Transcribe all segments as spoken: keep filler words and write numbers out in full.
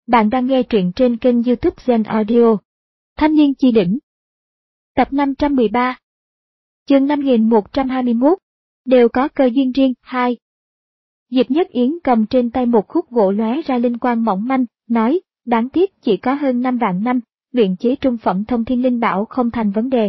Bạn đang nghe truyện trên kênh YouTube Zen Audio. Thanh niên chi đỉnh. Tập năm trăm mười ba. Chương năm nghìn một trăm hai mươi mốt. Đều có cơ duyên riêng. hai. Diệp Nhất Yến cầm trên tay một khúc gỗ lóe ra linh quang mỏng manh, nói, đáng tiếc chỉ có hơn năm vạn năm, luyện chế trung phẩm thông thiên linh bảo không thành vấn đề.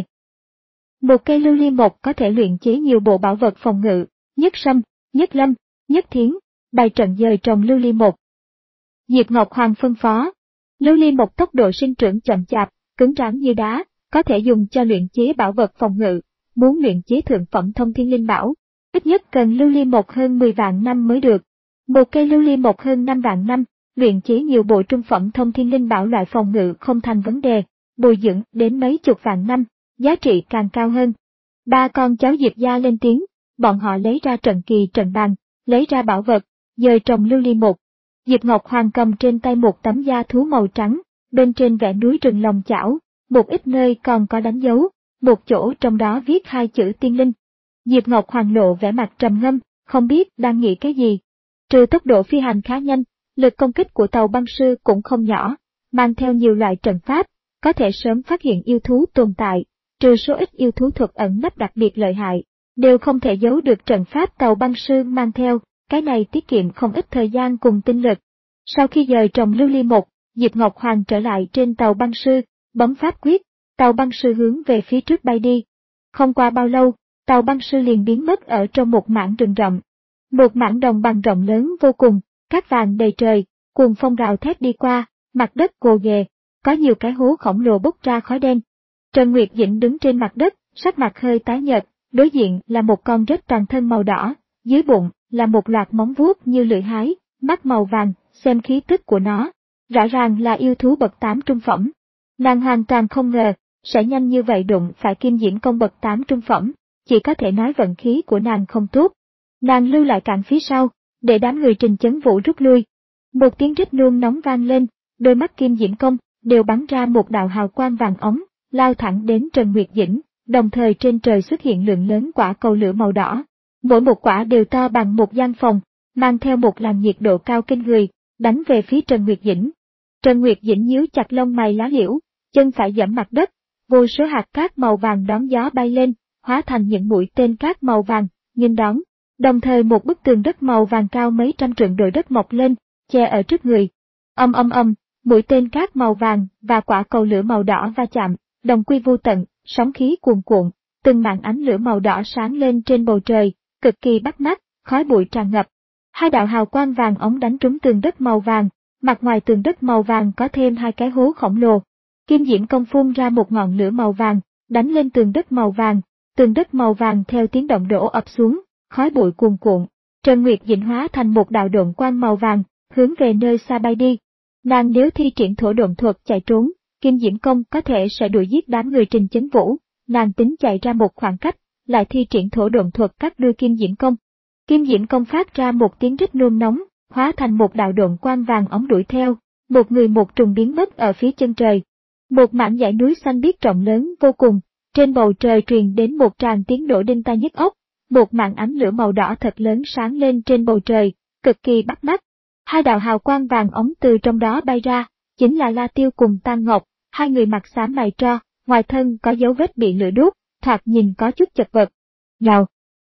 Một cây lưu ly mộc có thể luyện chế nhiều bộ bảo vật phòng ngự, nhất sâm, nhất lâm, nhất thiến, bày trận dời trồng lưu ly mộc. Diệp Ngọc Hoàng phân phó, lưu ly mộc tốc độ sinh trưởng chậm chạp, cứng rắn như đá, có thể dùng cho luyện chế bảo vật phòng ngự, muốn luyện chế thượng phẩm thông thiên linh bảo, ít nhất cần lưu ly mộc hơn mười vạn năm mới được. Một cây lưu ly mộc hơn năm vạn năm, luyện chế nhiều bộ trung phẩm thông thiên linh bảo loại phòng ngự không thành vấn đề, bồi dưỡng đến mấy chục vạn năm, giá trị càng cao hơn. Ba con cháu Diệp gia lên tiếng, bọn họ lấy ra trận kỳ trận bàn, lấy ra bảo vật, dời trồng lưu ly mộc. Diệp Ngọc Hoàng cầm trên tay một tấm da thú màu trắng, bên trên vẽ núi rừng lòng chảo, một ít nơi còn có đánh dấu, một chỗ trong đó viết hai chữ tiên linh. Diệp Ngọc Hoàng lộ vẻ mặt trầm ngâm, không biết đang nghĩ cái gì. Trừ tốc độ phi hành khá nhanh, lực công kích của tàu băng sư cũng không nhỏ, mang theo nhiều loại trận pháp, có thể sớm phát hiện yêu thú tồn tại, trừ số ít yêu thú thuật ẩn nấp đặc biệt lợi hại, đều không thể giấu được trận pháp tàu băng sư mang theo. Cái này tiết kiệm không ít thời gian cùng tinh lực. Sau khi dời trồng lưu ly mộc, Diệp Ngọc Hoàng trở lại trên tàu băng sư, bấm pháp quyết, tàu băng sư hướng về phía trước bay đi. Không qua bao lâu, tàu băng sư liền biến mất ở trong một mảng rừng rậm. Một mảng đồng bằng rộng lớn vô cùng, cát vàng đầy trời, cuồng phong gào thét đi qua, mặt đất gồ ghề, có nhiều cái hố khổng lồ bốc ra khói đen. Trần Nguyệt Dĩnh đứng trên mặt đất, sắc mặt hơi tái nhợt, đối diện là một con rết toàn thân màu đỏ, dưới bụng là một loạt móng vuốt như lưỡi hái, mắt màu vàng, xem khí tức của nó, rõ ràng là yêu thú bậc tám trung phẩm. Nàng hoàn toàn không ngờ, sẽ nhanh như vậy đụng phải Kim Diễm Công bậc tám trung phẩm, chỉ có thể nói vận khí của nàng không tốt. Nàng lưu lại cản phía sau, để đám người Trình Chấn Vũ rút lui. Một tiếng rít nôn nóng vang lên, đôi mắt Kim Diễm Công đều bắn ra một đạo hào quang vàng óng, lao thẳng đến Trần Nguyệt Dĩnh, đồng thời trên trời xuất hiện lượng lớn quả cầu lửa màu đỏ. Mỗi một quả đều to bằng một gian phòng, mang theo một làn nhiệt độ cao kinh người, đánh về phía Trần Nguyệt Dĩnh. Trần Nguyệt Dĩnh nhíu chặt lông mày lá liễu, chân phải giẫm mặt đất, vô số hạt cát màu vàng đón gió bay lên, hóa thành những mũi tên cát màu vàng, nghênh đón. Đồng thời một bức tường đất màu vàng cao mấy trăm trượng đồi đất mọc lên, che ở trước người. Âm âm âm, mũi tên cát màu vàng và quả cầu lửa màu đỏ va chạm, đồng quy vô tận, sóng khí cuồn cuộn, từng mảng ánh lửa màu đỏ sáng lên trên bầu trời, cực kỳ bắt mắt, khói bụi tràn ngập. Hai đạo hào quang vàng ống đánh trúng tường đất màu vàng, mặt ngoài tường đất màu vàng có thêm hai cái hố khổng lồ. Kim Diễm Công phun ra một ngọn lửa màu vàng, đánh lên tường đất màu vàng, tường đất màu vàng theo tiếng động đổ ập xuống, khói bụi cuồn cuộn. Trần Nguyệt Dĩnh hóa thành một đạo độn quang màu vàng, hướng về nơi xa bay đi. Nàng nếu thi triển thổ độn thuật chạy trốn, Kim Diễm Công có thể sẽ đuổi giết đám người Trình Chấn Vũ. Nàng tính chạy ra một khoảng cách, lại thi triển thổ độn thuật cắt đuôi Kim Diễm Công. Kim Diễm Công phát ra một tiếng rít nôn nóng, hóa thành một đạo độn quang vàng ống đuổi theo, một người một trùng biến mất ở phía chân trời. Một mảng dãy núi xanh biếc rộng lớn vô cùng, trên bầu trời truyền đến một tràng tiếng nổ đinh tai nhức óc, một mảng ánh lửa màu đỏ thật lớn sáng lên trên bầu trời, cực kỳ bắt mắt. Hai đạo hào quang vàng ống từ trong đó bay ra, chính là La Tiêu cùng Tang Ngọc, hai người mặt xám mày tro, ngoài thân có dấu vết bị lửa đốt, thoạt nhìn có chút chật vật. Gào.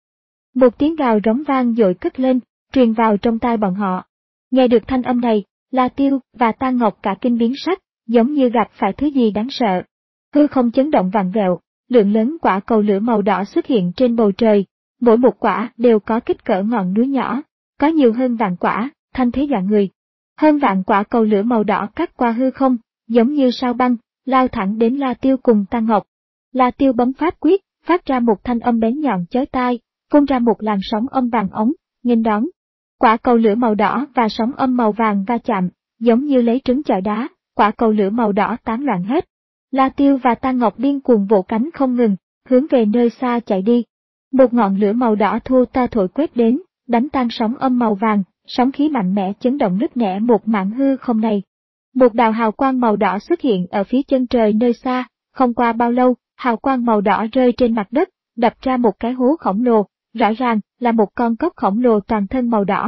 Một tiếng gào rống vang dội cất lên, truyền vào trong tai bọn họ. Nghe được thanh âm này, La Tiêu và Tang Ngọc cả kinh biến sắc, giống như gặp phải thứ gì đáng sợ. Hư không chấn động vặn vẹo, lượng lớn quả cầu lửa màu đỏ xuất hiện trên bầu trời, mỗi một quả đều có kích cỡ ngọn núi nhỏ, có nhiều hơn vạn quả, thanh thế dọa người. Hơn vạn quả cầu lửa màu đỏ cắt qua hư không, giống như sao băng, lao thẳng đến La Tiêu cùng Tang Ngọc. La Tiêu bấm pháp quyết, phát ra một thanh âm bén nhọn chói tai, phun ra một làn sóng âm vàng ống, nghênh đón. Quả cầu lửa màu đỏ và sóng âm màu vàng va chạm, giống như lấy trứng chọi đá, quả cầu lửa màu đỏ tán loạn hết. La Tiêu và Tang Ngọc điên cuồng vỗ cánh không ngừng, hướng về nơi xa chạy đi. Một ngọn lửa màu đỏ thô to thổi quét đến, đánh tan sóng âm màu vàng, sóng khí mạnh mẽ chấn động nứt nẻ một mảng hư không này. Một đạo hào quang màu đỏ xuất hiện ở phía chân trời nơi xa, không qua bao lâu, hào quang màu đỏ rơi trên mặt đất, đập ra một cái hố khổng lồ, rõ ràng là một con cóc khổng lồ toàn thân màu đỏ.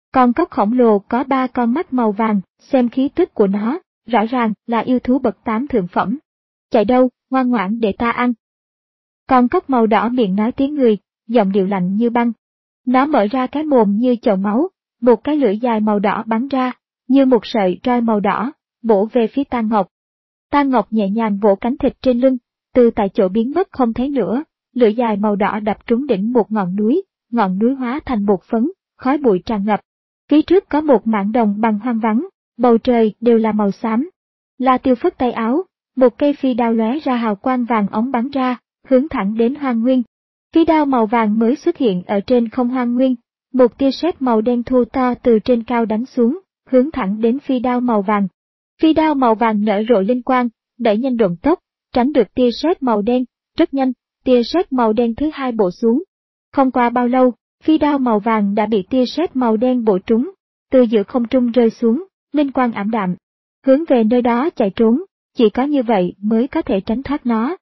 Con cóc khổng lồ có ba con mắt màu vàng, xem khí tức của nó, rõ ràng là yêu thú bậc tám thượng phẩm. Chạy đâu, ngoan ngoãn để ta ăn. Con cóc màu đỏ miệng nói tiếng người, giọng điệu lạnh như băng. Nó mở ra cái mồm như chậu máu, một cái lưỡi dài màu đỏ bắn ra, như một sợi roi màu đỏ, bổ về phía Tang Ngọc. Tang Ngọc nhẹ nhàng vỗ cánh thịt trên lưng, từ tại chỗ biến mất không thấy nữa, lưỡi dài màu đỏ đập trúng đỉnh một ngọn núi, ngọn núi hóa thành bột phấn, khói bụi tràn ngập. Phía trước có một mảng đồng bằng hoang vắng, bầu trời đều là màu xám. La Tiêu phất tay áo, một cây phi đao lóe ra hào quang vàng óng bắn ra, hướng thẳng đến Hoang Nguyên. Phi đao màu vàng mới xuất hiện ở trên không Hoang Nguyên, một tia sét màu đen thô to từ trên cao đánh xuống, hướng thẳng đến phi đao màu vàng. Phi đao màu vàng nở rộ linh quang, đẩy nhanh độn tốc, tránh được tia sét màu đen, rất nhanh, tia sét màu đen thứ hai bổ xuống. Không qua bao lâu, phi đao màu vàng đã bị tia sét màu đen bổ trúng, từ giữa không trung rơi xuống, linh quang ảm đạm. Hướng về nơi đó chạy trốn, chỉ có như vậy mới có thể tránh thoát nó.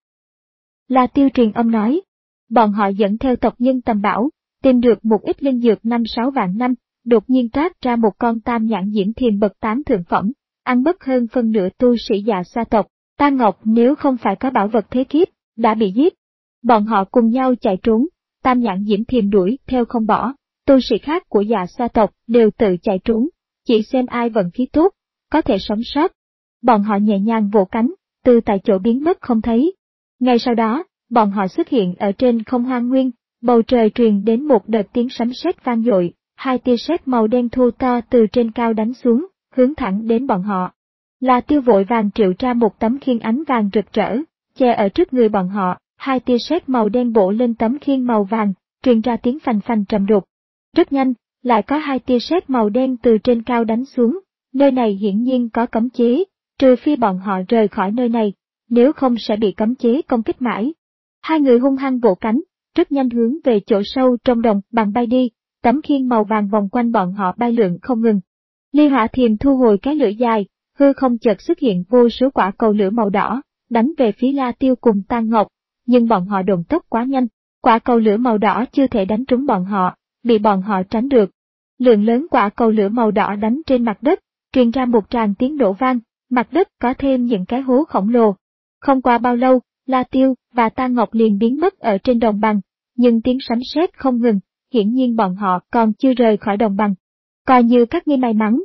La Tiêu truyền âm nói, bọn họ dẫn theo tộc nhân Tầm Bảo, tìm được một ít linh dược năm sáu vạn năm, đột nhiên toát ra một con tam nhãn diễm thiềm bậc tám thượng phẩm, ăn mất hơn phân nửa tu sĩ Dạ Xoa tộc. Tang Ngọc nếu không phải có bảo vật thế kiếp, đã bị giết. Bọn họ cùng nhau chạy trốn, tam nhãn diễm thiềm đuổi theo không bỏ, tu sĩ khác của Dạ Xoa tộc đều tự chạy trốn, chỉ xem ai vận khí tốt, có thể sống sót. Bọn họ nhẹ nhàng vỗ cánh, từ tại chỗ biến mất không thấy. Ngay sau đó, bọn họ xuất hiện ở trên không Hoang Nguyên, bầu trời truyền đến một đợt tiếng sấm sét vang dội, hai tia sét màu đen thô to từ trên cao đánh xuống, hướng thẳng đến bọn họ. La Tiêu vội vàng triệu ra một tấm khiên ánh vàng rực rỡ, che ở trước người bọn họ, hai tia sét màu đen bổ lên tấm khiên màu vàng, truyền ra tiếng phành phành trầm đục. Rất nhanh, lại có hai tia sét màu đen từ trên cao đánh xuống, nơi này hiển nhiên có cấm chế, trừ phi bọn họ rời khỏi nơi này, nếu không sẽ bị cấm chế công kích mãi. Hai người hung hăng vỗ cánh, rất nhanh hướng về chỗ sâu trong đồng bằng bay đi, tấm khiên màu vàng vòng quanh bọn họ bay lượn không ngừng. Ly Hỏa Thiềm thu hồi cái lưỡi dài, hư không chợt xuất hiện vô số quả cầu lửa màu đỏ, đánh về phía La Tiêu cùng Tang Ngọc, nhưng bọn họ độn tốc quá nhanh, quả cầu lửa màu đỏ chưa thể đánh trúng bọn họ, bị bọn họ tránh được. Lượng lớn quả cầu lửa màu đỏ đánh trên mặt đất, truyền ra một tràng tiếng nổ vang, mặt đất có thêm những cái hố khổng lồ. Không qua bao lâu, La Tiêu và Tang Ngọc liền biến mất ở trên đồng bằng, nhưng tiếng sấm sét không ngừng, hiển nhiên bọn họ còn chưa rời khỏi đồng bằng. Coi như các ngươi may mắn.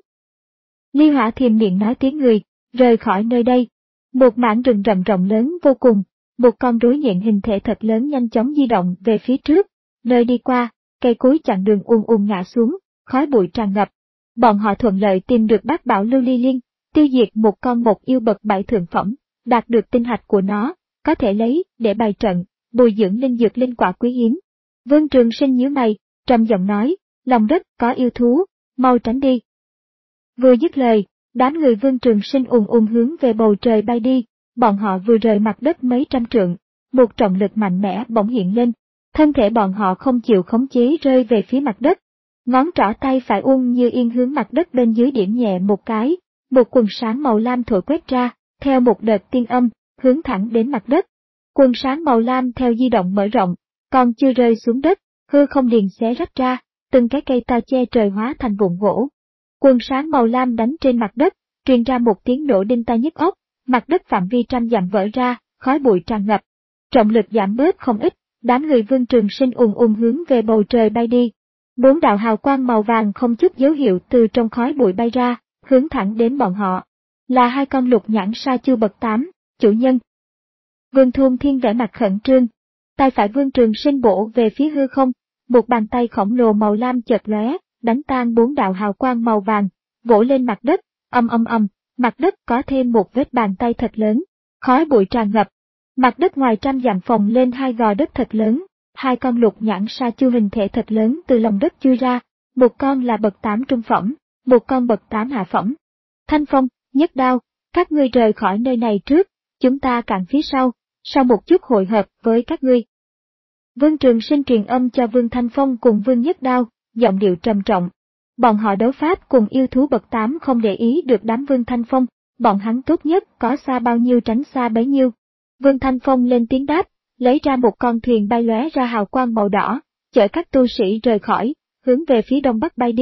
Ly Hỏa Thiềm miệng nói tiếng người, rời khỏi nơi đây. Một mảng rừng rậm rộng lớn vô cùng, một con rối nhện hình thể thật lớn nhanh chóng di động về phía trước, nơi đi qua, cây cối chặn đường ùn ùn ngã xuống, khói bụi tràn ngập. Bọn họ thuận lợi tìm được bát bảo lưu ly liên, tiêu diệt một con một yêu bậc bảy thượng phẩm, đạt được tinh hạch của nó, có thể lấy để bày trận, bồi dưỡng linh dược linh quả quý hiếm. Vương Trường Sinh nhíu mày, trầm giọng nói, lòng đất có yêu thú, mau tránh đi. Vừa dứt lời, đám người Vương Trường Sinh ùn ùn hướng về bầu trời bay đi, bọn họ vừa rời mặt đất mấy trăm trượng, một trọng lực mạnh mẽ bỗng hiện lên, thân thể bọn họ không chịu khống chế rơi về phía mặt đất. Ngón trỏ tay phải Uông Như Yên hướng mặt đất bên dưới điểm nhẹ một cái, một quần sáng màu lam thổi quét ra, theo một đợt tiên âm, hướng thẳng đến mặt đất. Quần sáng màu lam theo di động mở rộng, còn chưa rơi xuống đất, hư không liền xé rách ra, từng cái cây to che trời hóa thành vụn gỗ. Quần sáng màu lam đánh trên mặt đất, truyền ra một tiếng nổ đinh tai nhức óc, mặt đất phạm vi trăm dặm vỡ ra, khói bụi tràn ngập. Trọng lực giảm bớt không ít, đám người Vương Trường Sinh ùn ùn hướng về bầu trời bay đi. Bốn đạo hào quang màu vàng không chút dấu hiệu từ trong khói bụi bay ra, hướng thẳng đến bọn họ. Là hai con lục nhãn sa chu bậc tám, chủ nhân. Vương Thôn Thiên vẻ mặt khẩn trương, tay phải Vương Trường Sinh bổ về phía hư không, một bàn tay khổng lồ màu lam chợt lóe, đánh tan bốn đạo hào quang màu vàng, vỗ lên mặt đất, ầm ầm ầm, mặt đất có thêm một vết bàn tay thật lớn, khói bụi tràn ngập. Mặt đất ngoài trăm dặm phồng lên hai gò đất thật lớn, hai con lục nhãn sa chu hình thể thật lớn từ lòng đất chui ra, một con là bậc tám trung phẩm, một con bậc tám hạ phẩm. Thanh Phong, Nhất Đao, các ngươi rời khỏi nơi này trước, chúng ta cản phía sau, sau một chút hội hợp với các ngươi. Vương Trường Sinh truyền âm cho Vương Thanh Phong cùng Vương Nhất Đao, giọng điệu trầm trọng. Bọn họ đấu pháp cùng yêu thú bậc tám không để ý được đám Vương Thanh Phong, bọn hắn tốt nhất có xa bao nhiêu tránh xa bấy nhiêu. Vương Thanh Phong lên tiếng đáp, lấy ra một con thuyền bay lóe ra hào quang màu đỏ, chở các tu sĩ rời khỏi, hướng về phía đông bắc bay đi,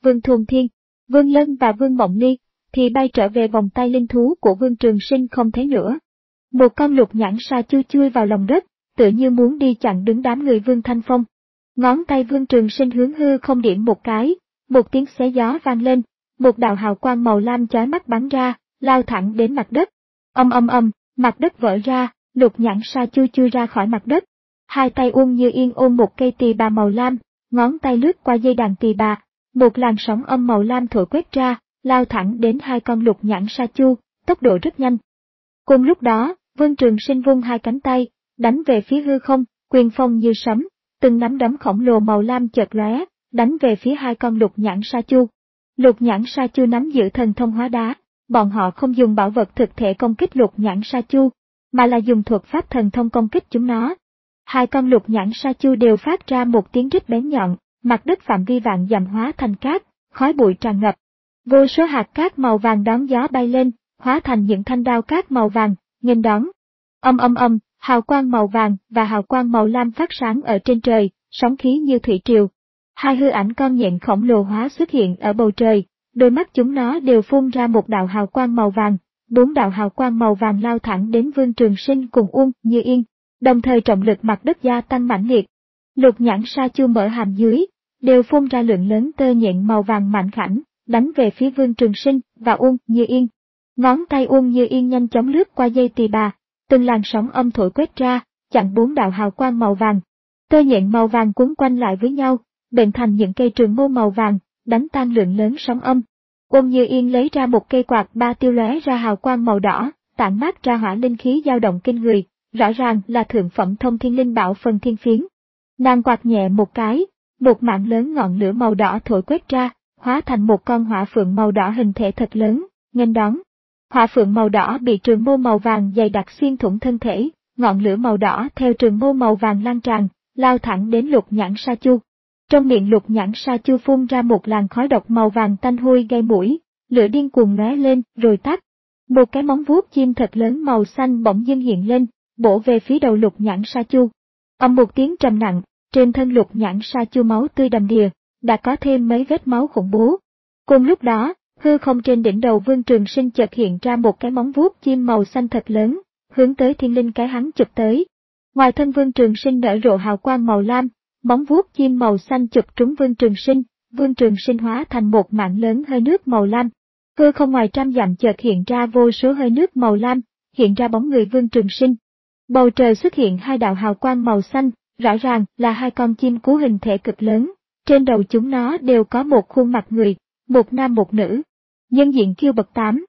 Vương Thôn Thiên, Vương Lân và Vương Mộng Ly, thì bay trở về vòng tay linh thú của Vương Trường Sinh không thấy nữa. Một con lục nhãn sa chu chui vào lòng đất, tựa như muốn đi chặn đứng đám người Vương Thanh Phong. Ngón tay Vương Trường Sinh hướng hư không điểm một cái, một tiếng xé gió vang lên, một đạo hào quang màu lam chói mắt bắn ra, lao thẳng đến mặt đất. Ầm ầm ầm, mặt đất vỡ ra, lục nhãn sa chu chui ra khỏi mặt đất. Hai tay Uông Như Yên ôm một cây tỳ bà màu lam, ngón tay lướt qua dây đàn tỳ bà, một làn sóng âm màu lam thổi quét ra, lao thẳng đến hai con lục nhãn sa chu, tốc độ rất nhanh. Cùng lúc đó, Vương Trường Sinh vung hai cánh tay, đánh về phía hư không, quyền phong như sấm, từng nắm đấm khổng lồ màu lam chợt lóe, đánh về phía hai con lục nhãn sa chu. Lục nhãn sa chu nắm giữ thần thông hóa đá, bọn họ không dùng bảo vật thực thể công kích lục nhãn sa chu, mà là dùng thuật pháp thần thông công kích chúng nó. Hai con lục nhãn sa chu đều phát ra một tiếng rít bén nhọn, mặt đất phạm vi vạn dặm hóa thành cát, khói bụi tràn ngập. Vô số hạt cát màu vàng đón gió bay lên, hóa thành những thanh đao cát màu vàng, nghênh đón. Âm âm âm, hào quang màu vàng và hào quang màu lam phát sáng ở trên trời, sóng khí như thủy triều. Hai hư ảnh con nhện khổng lồ hóa xuất hiện ở bầu trời, đôi mắt chúng nó đều phun ra một đạo hào quang màu vàng, bốn đạo hào quang màu vàng lao thẳng đến Vương Trường Sinh cùng Uông Như Yên, đồng thời trọng lực mặt đất gia tăng mãnh liệt. Lục nhãn sa chu mở hàm dưới, đều phun ra lượng lớn tơ nhện màu vàng mạnh khảnh, đánh về phía Vương Trường Sinh và Uông Như Yên. Ngón tay Uông Như Yên nhanh chóng lướt qua dây tỳ bà, từng làn sóng âm thổi quét ra, chặn bốn đạo hào quang màu vàng. Tơ nhện màu vàng quấn quanh lại với nhau, bệnh thành những cây trường mâu màu vàng, đánh tan lượng lớn sóng âm. Uông Như Yên lấy ra một cây quạt ba tiêu lóe ra hào quang màu đỏ, tản mát ra hỏa linh khí dao động kinh người, rõ ràng là thượng phẩm thông thiên linh bảo phần thiên phiến. Nàng quạt nhẹ một cái, một mảng lớn ngọn lửa màu đỏ thổi quét ra, hóa thành một con hỏa phượng màu đỏ hình thể thật lớn, nghênh đón. Hỏa phượng màu đỏ bị trường mâu màu vàng dày đặc xuyên thủng thân thể, ngọn lửa màu đỏ theo trường mâu màu vàng lan tràn, lao thẳng đến lục nhãn sa chu. Trong miệng lục nhãn sa chu phun ra một làn khói độc màu vàng tanh hôi gây mũi, lửa điên cuồng lóe lên rồi tắt. Một cái móng vuốt chim thật lớn màu xanh bỗng dưng hiện lên, bổ về phía đầu lục nhãn sa chu. Ầm một tiếng trầm nặng, trên thân lục nhãn sa chu máu tươi đầm đìa, đã có thêm mấy vết máu khủng bố. Cùng lúc đó, hư không trên đỉnh đầu Vương Trường Sinh chợt hiện ra một cái móng vuốt chim màu xanh thật lớn, hướng tới thiên linh cái hắn chụp tới. Ngoài thân Vương Trường Sinh nở rộ hào quang màu lam, móng vuốt chim màu xanh chụp trúng Vương Trường Sinh, Vương Trường Sinh hóa thành một mảng lớn hơi nước màu lam. Hư không ngoài trăm dặm chợt hiện ra vô số hơi nước màu lam, hiện ra bóng người Vương Trường Sinh. Bầu trời xuất hiện hai đạo hào quang màu xanh, rõ ràng là hai con chim cú hình thể cực lớn, trên đầu chúng nó đều có một khuôn mặt người, một nam một nữ. Nhân diện kiêu bậc tám.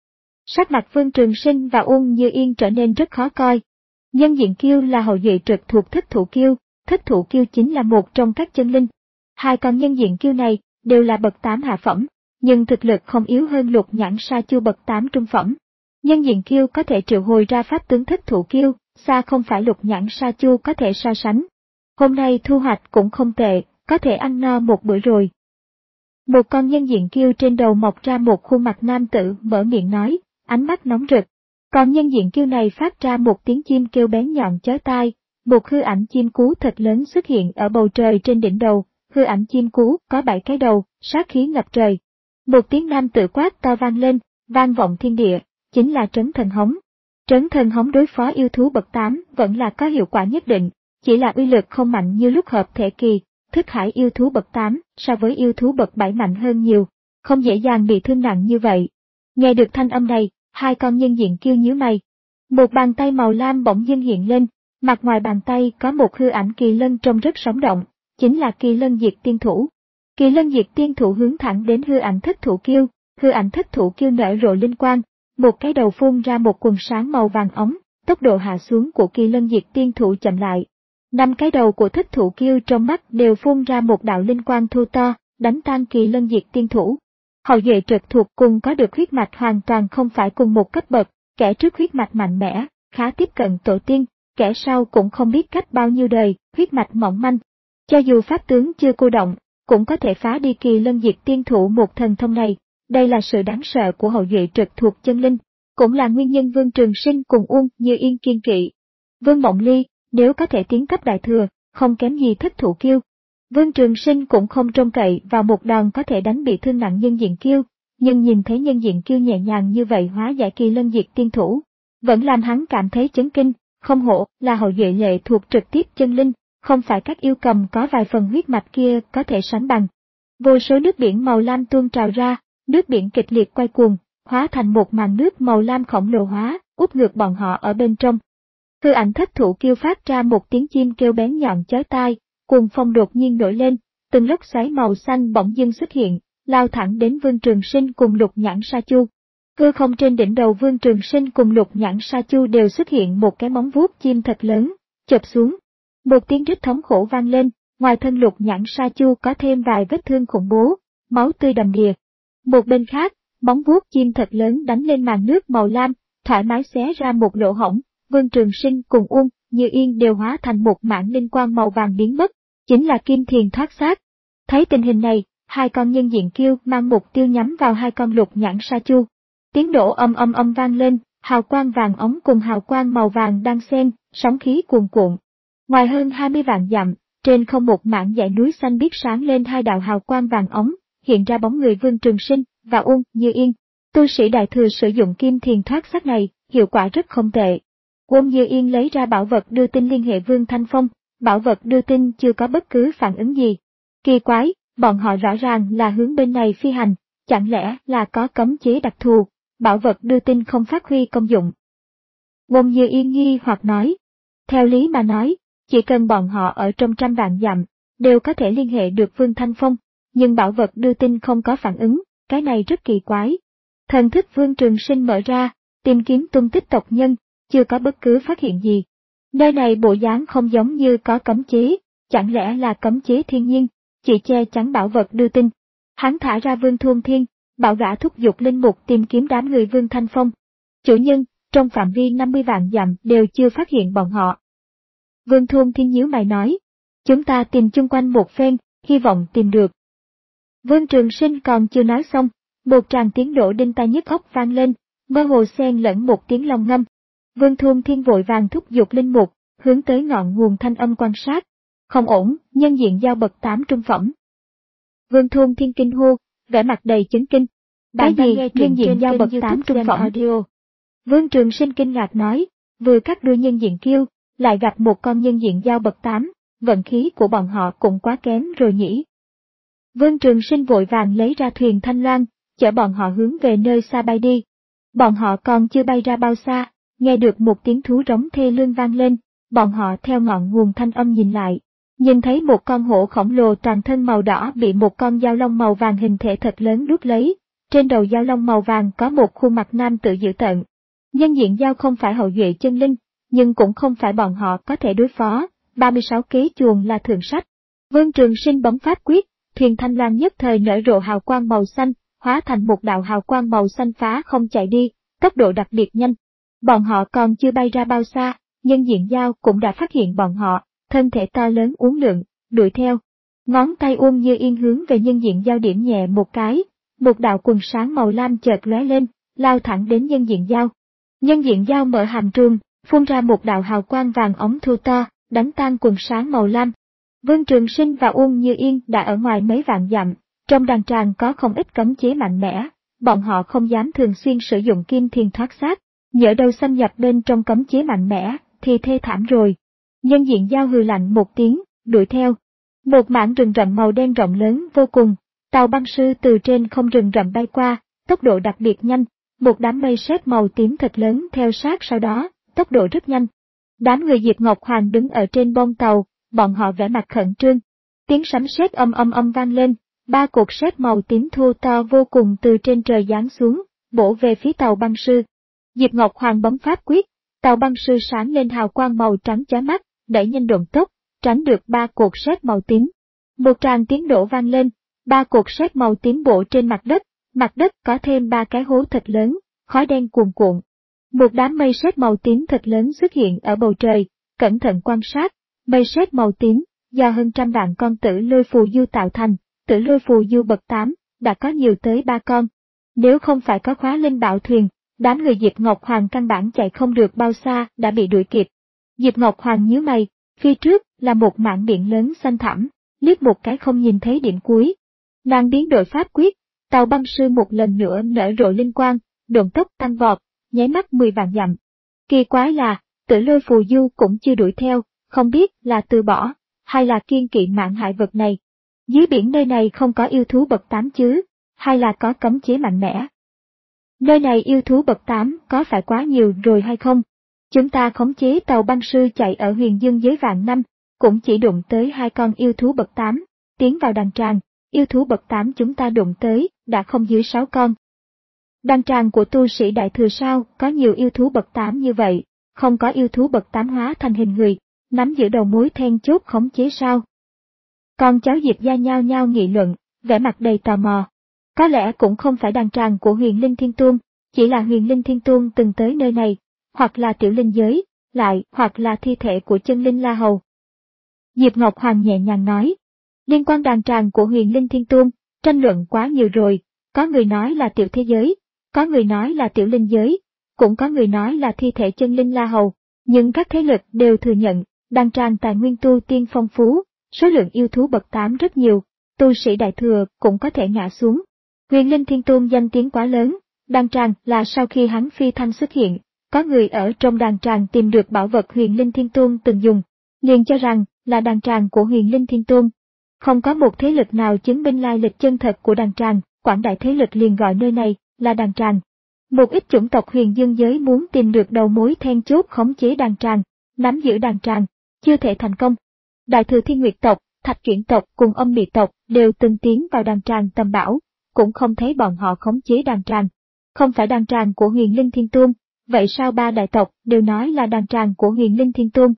Sắc mặt Vương Trường Sinh và Uông Như Yên trở nên rất khó coi. Nhân diện kiêu là hậu duệ trực thuộc Thích Thủ Kiêu, Thích Thủ Kiêu chính là một trong các chân linh. Hai con nhân diện kiêu này đều là bậc tám hạ phẩm, nhưng thực lực không yếu hơn lục nhãn sa chu bậc tám trung phẩm. Nhân diện kiêu có thể triệu hồi ra pháp tướng Thích Thủ Kiêu, xa không phải lục nhãn sa chu có thể so sánh. Hôm nay thu hoạch cũng không tệ, có thể ăn no một bữa rồi. Một con nhân diện kiêu trên đầu mọc ra một khuôn mặt nam tử mở miệng nói, ánh mắt nóng rực. Còn nhân diện kiêu này phát ra một tiếng chim kêu bén nhọn chói tai, một hư ảnh chim cú thật lớn xuất hiện ở bầu trời trên đỉnh đầu, hư ảnh chim cú có bảy cái đầu, sát khí ngập trời. Một tiếng nam tử quát to vang lên, vang vọng thiên địa, chính là Trấn Thần Hống. Trấn Thần Hống đối phó yêu thú bậc tám vẫn là có hiệu quả nhất định, chỉ là uy lực không mạnh như lúc hợp thể kỳ. Thức hải yêu thú bậc tám so với yêu thú bậc bảy mạnh hơn nhiều, không dễ dàng bị thương nặng như vậy. Nghe được thanh âm này, hai con nhân diện kiêu nhíu mày. Một bàn tay màu lam bỗng dưng hiện lên, mặt ngoài bàn tay có một hư ảnh kỳ lân trông rất sống động, chính là kỳ lân diệt tiên thủ. Kỳ lân diệt tiên thủ hướng thẳng đến hư ảnh Thích Thủ Kiêu, hư ảnh Thích Thủ Kiêu nở rộ linh quang, một cái đầu phun ra một quần sáng màu vàng óng, tốc độ hạ xuống của kỳ lân diệt tiên thủ chậm lại. Năm cái đầu của Thích Thủ Kiêu trong mắt đều phun ra một đạo linh quang thu to, đánh tan kỳ lân diệt tiên thủ. Hậu duệ trực thuộc cùng có được huyết mạch hoàn toàn không phải cùng một cấp bậc, kẻ trước huyết mạch mạnh mẽ, khá tiếp cận tổ tiên, kẻ sau cũng không biết cách bao nhiêu đời, huyết mạch mỏng manh. Cho dù pháp tướng chưa cô động, cũng có thể phá đi kỳ lân diệt tiên thủ một thần thông này. Đây là sự đáng sợ của hậu duệ trực thuộc chân linh, cũng là nguyên nhân Vương Trường Sinh cùng Uông Như Yên kiên kỵ. Vương Mộng Ly, nếu có thể tiến cấp đại thừa, không kém gì Thích Thủ Kiêu. Vương Trường Sinh cũng không trông cậy vào một đòn có thể đánh bị thương nặng Nhân Diện Kiêu, nhưng nhìn thấy Nhân Diện Kiêu nhẹ nhàng như vậy hóa giải Kỳ Lân Diệt Tiên Thủ, vẫn làm hắn cảm thấy chấn kinh, không hổ là hậu duệ lệ thuộc trực tiếp chân linh, không phải các yêu cầm có vài phần huyết mạch kia có thể sánh bằng. Vô số nước biển màu lam tuôn trào ra, nước biển kịch liệt quay cuồng, hóa thành một màn nước màu lam khổng lồ hóa, úp ngược bọn họ ở bên trong. Hư ảnh thất thủ kêu phát ra một tiếng chim kêu bén nhọn chói tai, cuồng phong đột nhiên nổi lên, từng lốc xoáy màu xanh bỗng dưng xuất hiện, lao thẳng đến Vương Trường Sinh cùng Lục Nhãn Sa Chu. Hư không trên đỉnh đầu Vương Trường Sinh cùng Lục Nhãn Sa Chu đều xuất hiện một cái móng vuốt chim thật lớn, chộp xuống. Một tiếng rít thống khổ vang lên, ngoài thân Lục Nhãn Sa Chu có thêm vài vết thương khủng bố, máu tươi đầm đìa. Một bên khác, móng vuốt chim thật lớn đánh lên màn nước màu lam, thoải mái xé ra một lỗ hổng, Vương Trường Sinh cùng Uông Như Yên đều hóa thành một mảng linh quang màu vàng biến mất, chính là Kim Thiền thoát xác. Thấy tình hình này, hai con Nhân Diện Kiêu mang mục tiêu nhắm vào hai con Lục Nhãn Sa Chu. Tiếng nổ âm âm âm vang lên, hào quang vàng ống cùng hào quang màu vàng đang xen, sóng khí cuồn cuộn. Ngoài hơn hai mươi vạn dặm, trên không một mảng dãy núi xanh biếc sáng lên hai đạo hào quang vàng ống, hiện ra bóng người Vương Trường Sinh và Uông Như Yên. Tu sĩ đại thừa sử dụng Kim Thiền thoát xác này, hiệu quả rất không tệ. Uông Như Yên lấy ra bảo vật đưa tin liên hệ Vương Thanh Phong, bảo vật đưa tin chưa có bất cứ phản ứng gì. Kỳ quái, bọn họ rõ ràng là hướng bên này phi hành, chẳng lẽ là có cấm chế đặc thù, bảo vật đưa tin không phát huy công dụng. Uông Như Yên nghi hoặc nói, theo lý mà nói, chỉ cần bọn họ ở trong trăm vạn dặm, đều có thể liên hệ được Vương Thanh Phong, nhưng bảo vật đưa tin không có phản ứng, cái này rất kỳ quái. Thần thức Vương Trường Sinh mở ra, tìm kiếm tung tích tộc nhân, chưa có bất cứ phát hiện gì. Nơi này bộ dáng không giống như có cấm chế, chẳng lẽ là cấm chế thiên nhiên, chỉ che chắn bảo vật đưa tin. Hắn thả ra Vương Thôn Thiên, bảo gã thúc giục linh mục tìm kiếm đám người Vương Thanh Phong. Chủ nhân, trong phạm vi năm mươi vạn dặm đều chưa phát hiện bọn họ. Vương Thôn Thiên nhíu mày nói, chúng ta tìm chung quanh một phen, hy vọng tìm được. Vương Trường Sinh còn chưa nói xong, một tràng tiếng nổ đinh tai nhức óc vang lên, mơ hồ xen lẫn một tiếng long ngâm. Vương Thôn Thiên vội vàng thúc giục linh mục, hướng tới ngọn nguồn thanh âm quan sát. Không ổn, nhân diện giao bậc tám trung phẩm. Vương Thôn Thiên kinh hô, vẻ mặt đầy chấn kinh. Cái gì, nhân diện giao bậc tám trung phẩm? Audio. Vương Trường Sinh kinh ngạc nói, vừa cắt đuôi nhân diện kiêu, lại gặp một con nhân diện giao bậc tám, vận khí của bọn họ cũng quá kém rồi nhỉ. Vương Trường Sinh vội vàng lấy ra thuyền Thanh Loan, chở bọn họ hướng về nơi xa bay đi. Bọn họ còn chưa bay ra bao xa, nghe được một tiếng thú rống thê lương vang lên, bọn họ theo ngọn nguồn thanh âm nhìn lại, nhìn thấy một con hổ khổng lồ toàn thân màu đỏ bị một con dao long màu vàng hình thể thật lớn nuốt lấy, trên đầu dao long màu vàng có một khuôn mặt nam tự dữ tợn. Nhân diện dao không phải hậu duệ chân linh, nhưng cũng không phải bọn họ có thể đối phó, ba mươi sáu kế chuồng là thượng sách. Vương Trường Sinh bấm pháp quyết, thuyền Thanh Loan nhất thời nở rộ hào quang màu xanh, hóa thành một đạo hào quang màu xanh phá không chạy đi, tốc độ đặc biệt nhanh. Bọn họ còn chưa bay ra bao xa, nhân diện dao cũng đã phát hiện bọn họ, thân thể to lớn uốn lượn, đuổi theo. Ngón tay Uông Như Yên hướng về nhân diện dao điểm nhẹ một cái, một đạo quần sáng màu lam chợt lóe lên, lao thẳng đến nhân diện dao. Nhân diện dao mở hàm truông, phun ra một đạo hào quang vàng ống thu to, đánh tan quần sáng màu lam. Vương Trường Sinh và Uông Như Yên đã ở ngoài mấy vạn dặm, trong đàn tràng có không ít cấm chế mạnh mẽ, bọn họ không dám thường xuyên sử dụng kim thiền thoát xác, nhỡ đâu xâm nhập bên trong cấm chế mạnh mẽ, thì thê thảm rồi. Nhân diện dao hừ lạnh một tiếng, đuổi theo. Một mảng rừng rậm màu đen rộng lớn vô cùng, tàu băng sư từ trên không rừng rậm bay qua, tốc độ đặc biệt nhanh, một đám mây sét màu tím thật lớn theo sát sau đó, tốc độ rất nhanh. Đám người Diệp Ngọc Hoàng đứng ở trên bông tàu, bọn họ vẻ mặt khẩn trương. Tiếng sấm sét âm âm âm vang lên, ba cột sét màu tím thô to vô cùng từ trên trời giáng xuống, bổ về phía tàu băng sư. Diệp Ngọc Hoàng bấm pháp quyết, tàu băng sư sáng lên hào quang màu trắng chói mắt, đẩy nhanh độn tốc, tránh được ba cột sét màu tím. Một tràng tiếng nổ vang lên, ba cột sét màu tím bổ trên mặt đất, mặt đất có thêm ba cái hố thật lớn, khói đen cuồn cuộn. Một đám mây sét màu tím thật lớn xuất hiện ở bầu trời, cẩn thận quan sát, mây sét màu tím do hơn trăm vạn con tử lôi phù du tạo thành, tử lôi phù du bậc tám, đã có nhiều tới ba con. Nếu không phải có khóa linh bảo thuyền, đám người Diệp Ngọc Hoàng căn bản chạy không được bao xa đã bị đuổi kịp. Diệp Ngọc Hoàng nhíu mày, phía trước là một mảng biển lớn xanh thẳm, liếc một cái không nhìn thấy điểm cuối. Nàng biến đổi pháp quyết, tàu băng sư một lần nữa nở rộ linh quang, độn tốc tăng vọt, nháy mắt mười vạn dặm. Kỳ quái là, Tử Lôi phù du cũng chưa đuổi theo, không biết là từ bỏ, hay là kiêng kỵ mạng hại vật này. Dưới biển nơi này không có yêu thú bậc tám chứ, hay là có cấm chế mạnh mẽ. Nơi này yêu thú bậc tám có phải quá nhiều rồi hay không? Chúng ta khống chế tàu băng sư chạy ở huyền dương giới vạn năm, cũng chỉ đụng tới hai con yêu thú bậc tám, tiến vào đàn tràng, yêu thú bậc tám chúng ta đụng tới, đã không dưới sáu con. Đàn tràng của tu sĩ đại thừa sao, có nhiều yêu thú bậc tám như vậy, không có yêu thú bậc tám hóa thành hình người, nắm giữ đầu mối then chốt khống chế sao? Con cháu Diệp gia nhao nhao nghị luận, vẻ mặt đầy tò mò. Có lẽ cũng không phải đàn tràng của Huyền Linh Thiên Tôn, chỉ là Huyền Linh Thiên Tôn từng tới nơi này, hoặc là tiểu linh giới, lại hoặc là thi thể của chân linh La Hầu. Diệp Ngọc Hoàng nhẹ nhàng nói, liên quan đàn tràng của Huyền Linh Thiên Tôn, tranh luận quá nhiều rồi, có người nói là tiểu thế giới, có người nói là tiểu linh giới, cũng có người nói là thi thể chân linh La Hầu, nhưng các thế lực đều thừa nhận, đàn tràng tài nguyên tu tiên phong phú, số lượng yêu thú bậc tám rất nhiều, tu sĩ đại thừa cũng có thể ngã xuống. Huyền Linh Thiên Tôn danh tiếng quá lớn, đàn tràng là sau khi hắn phi thăng xuất hiện, có người ở trong đàn tràng tìm được bảo vật Huyền Linh Thiên Tôn từng dùng, liền cho rằng là đàn tràng của Huyền Linh Thiên Tôn. Không có một thế lực nào chứng minh lai lịch chân thật của đàn tràng, quảng đại thế lực liền gọi nơi này là đàn tràng. Một ít chủng tộc huyền dương giới muốn tìm được đầu mối then chốt khống chế đàn tràng, nắm giữ đàn tràng, chưa thể thành công. Đại thừa Thiên Nguyệt tộc, Thạch Chuyển tộc cùng Âm Mị tộc đều từng tiến vào đàn tràng tầm bảo, cũng không thấy bọn họ khống chế đàn tràng. Không phải đàn tràng của Huyền Linh Thiên Tôn, vậy sao ba đại tộc đều nói là đàn tràng của Huyền Linh Thiên Tôn?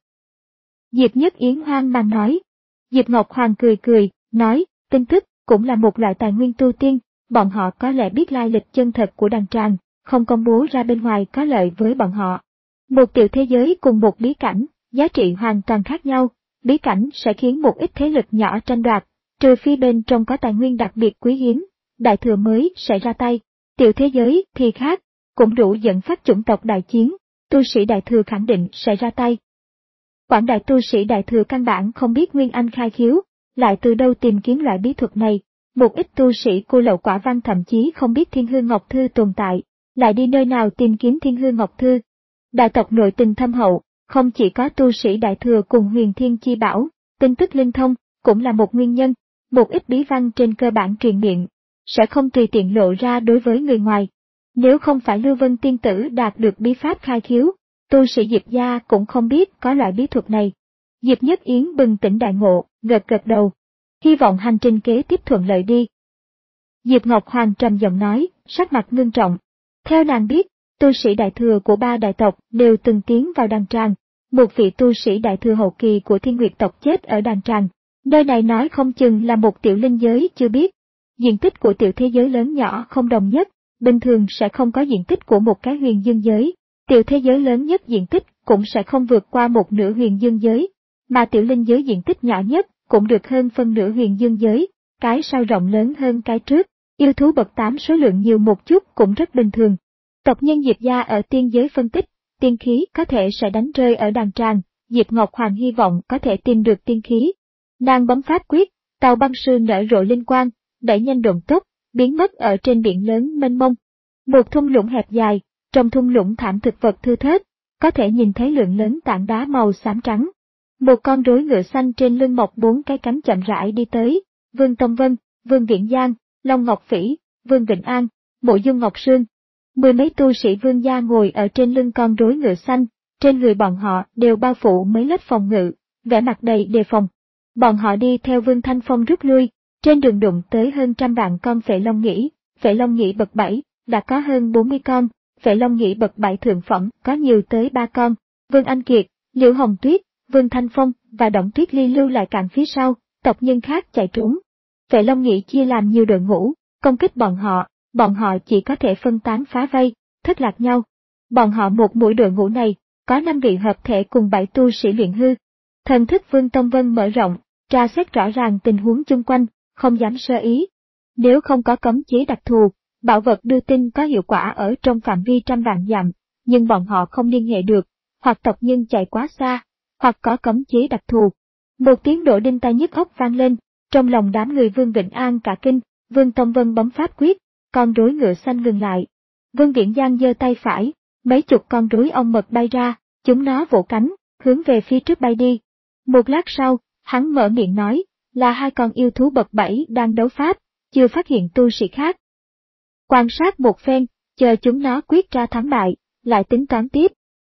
Diệp Nhất Yến hoang mang nói. Diệp Ngọc Hoàng cười cười, nói, tin tức cũng là một loại tài nguyên tu tiên, bọn họ có lẽ biết lai lịch chân thật của đàn tràng, không công bố ra bên ngoài có lợi với bọn họ. Một tiểu thế giới cùng một bí cảnh, giá trị hoàn toàn khác nhau, bí cảnh sẽ khiến một ít thế lực nhỏ tranh đoạt, trừ phi bên trong có tài nguyên đặc biệt quý hiếm, đại thừa mới sẽ ra tay, tiểu thế giới thì khác, cũng đủ dẫn phát chủng tộc đại chiến, tu sĩ đại thừa khẳng định sẽ ra tay. Quảng đại tu sĩ đại thừa căn bản không biết Nguyên Anh khai khiếu, lại từ đâu tìm kiếm loại bí thuật này, một ít tu sĩ cô lậu quả văn thậm chí không biết Thiên Hư Ngọc Thư tồn tại, lại đi nơi nào tìm kiếm Thiên Hư Ngọc Thư. Đại tộc nội tình thâm hậu, không chỉ có tu sĩ đại thừa cùng Huyền Thiên Chi Bảo, tin tức linh thông, cũng là một nguyên nhân, một ít bí văn trên cơ bản truyền miệng, sẽ không tùy tiện lộ ra đối với người ngoài. Nếu không phải Lưu Vân Tiên Tử đạt được bí pháp khai khiếu, tu sĩ Diệp gia cũng không biết có loại bí thuật này. Diệp Nhất Yến bừng tỉnh đại ngộ, gật gật đầu. Hy vọng hành trình kế tiếp thuận lợi đi. Diệp Ngọc Hoàng trầm giọng nói, sắc mặt ngưng trọng. Theo nàng biết, tu sĩ đại thừa của ba đại tộc đều từng tiến vào đàn tràng, một vị tu sĩ đại thừa hậu kỳ của Thiên Nguyệt tộc chết ở đàn tràng. Nơi này nói không chừng là một tiểu linh giới chưa biết. Diện tích của tiểu thế giới lớn nhỏ không đồng nhất, bình thường sẽ không có diện tích của một cái huyền dương giới. Tiểu thế giới lớn nhất diện tích cũng sẽ không vượt qua một nửa huyền dương giới, mà tiểu linh giới diện tích nhỏ nhất cũng được hơn phân nửa huyền dương giới, cái sau rộng lớn hơn cái trước, yêu thú bậc tám số lượng nhiều một chút cũng rất bình thường. Tộc nhân Diệp gia ở tiên giới phân tích, tiên khí có thể sẽ đánh rơi ở đàn tràng, Diệp Ngọc Hoàng hy vọng có thể tìm được tiên khí. Nàng bấm pháp quyết, tàu băng sư nở rộ linh quang, đẩy nhanh độn tốc, biến mất ở trên biển lớn mênh mông. Một thung lũng hẹp dài, trong thung lũng thảm thực vật thưa thớt, có thể nhìn thấy lượng lớn tảng đá màu xám trắng. Một con rối ngựa xanh trên lưng mọc bốn cái cánh chậm rãi đi tới, Vương Tông Vân, Vương Viễn Giang, Long Ngọc Phỉ, Vương Vịnh An, Mộ Dung Ngọc Sương. Mười mấy tu sĩ Vương gia ngồi ở trên lưng con rối ngựa xanh, trên người bọn họ đều bao phủ mấy lớp phòng ngự, vẻ mặt đầy đề phòng. Bọn họ đi theo Vương Thanh Phong rút lui, trên đường đụng tới hơn trăm vạn con phệ long nhĩ, phệ long nhĩ bậc bảy, đã có hơn bốn mươi con, phệ long nhĩ bậc bảy thượng phẩm có nhiều tới ba con. Vương Anh Kiệt, Liễu Hồng Tuyết, Vương Thanh Phong và Đổng Tuyết Ly lưu lại cản phía sau, tộc nhân khác chạy trốn. Phệ long nhĩ chia làm nhiều đội ngũ, công kích bọn họ, bọn họ chỉ có thể phân tán phá vây, thất lạc nhau. Bọn họ một mũi đội ngũ này, có năm vị hợp thể cùng bảy tu sĩ luyện hư. Thần thức Vương Tông Vân mở rộng, tra xét rõ ràng tình huống chung quanh, không dám sơ ý. Nếu không có cấm chế đặc thù, bảo vật đưa tin có hiệu quả ở trong phạm vi trăm vạn dặm, nhưng bọn họ không liên hệ được, hoặc tộc nhân chạy quá xa, hoặc có cấm chế đặc thù. Một tiếng nổ đinh tai nhức óc vang lên, Trong lòng đám người Vương Vĩnh An cả kinh, Vương Tông Vân bấm pháp quyết, con rối ngựa xanh ngừng lại. Vương Viễn Giang giơ tay phải, mấy chục con rối ong mật bay ra, chúng nó vỗ cánh, hướng về phía trước bay đi. Một lát sau, hắn mở miệng nói, là hai con yêu thú bậc bảy đang đấu pháp, chưa phát hiện tu sĩ khác. Quan sát một phen, chờ chúng nó quyết ra thắng bại, lại tính toán tiếp.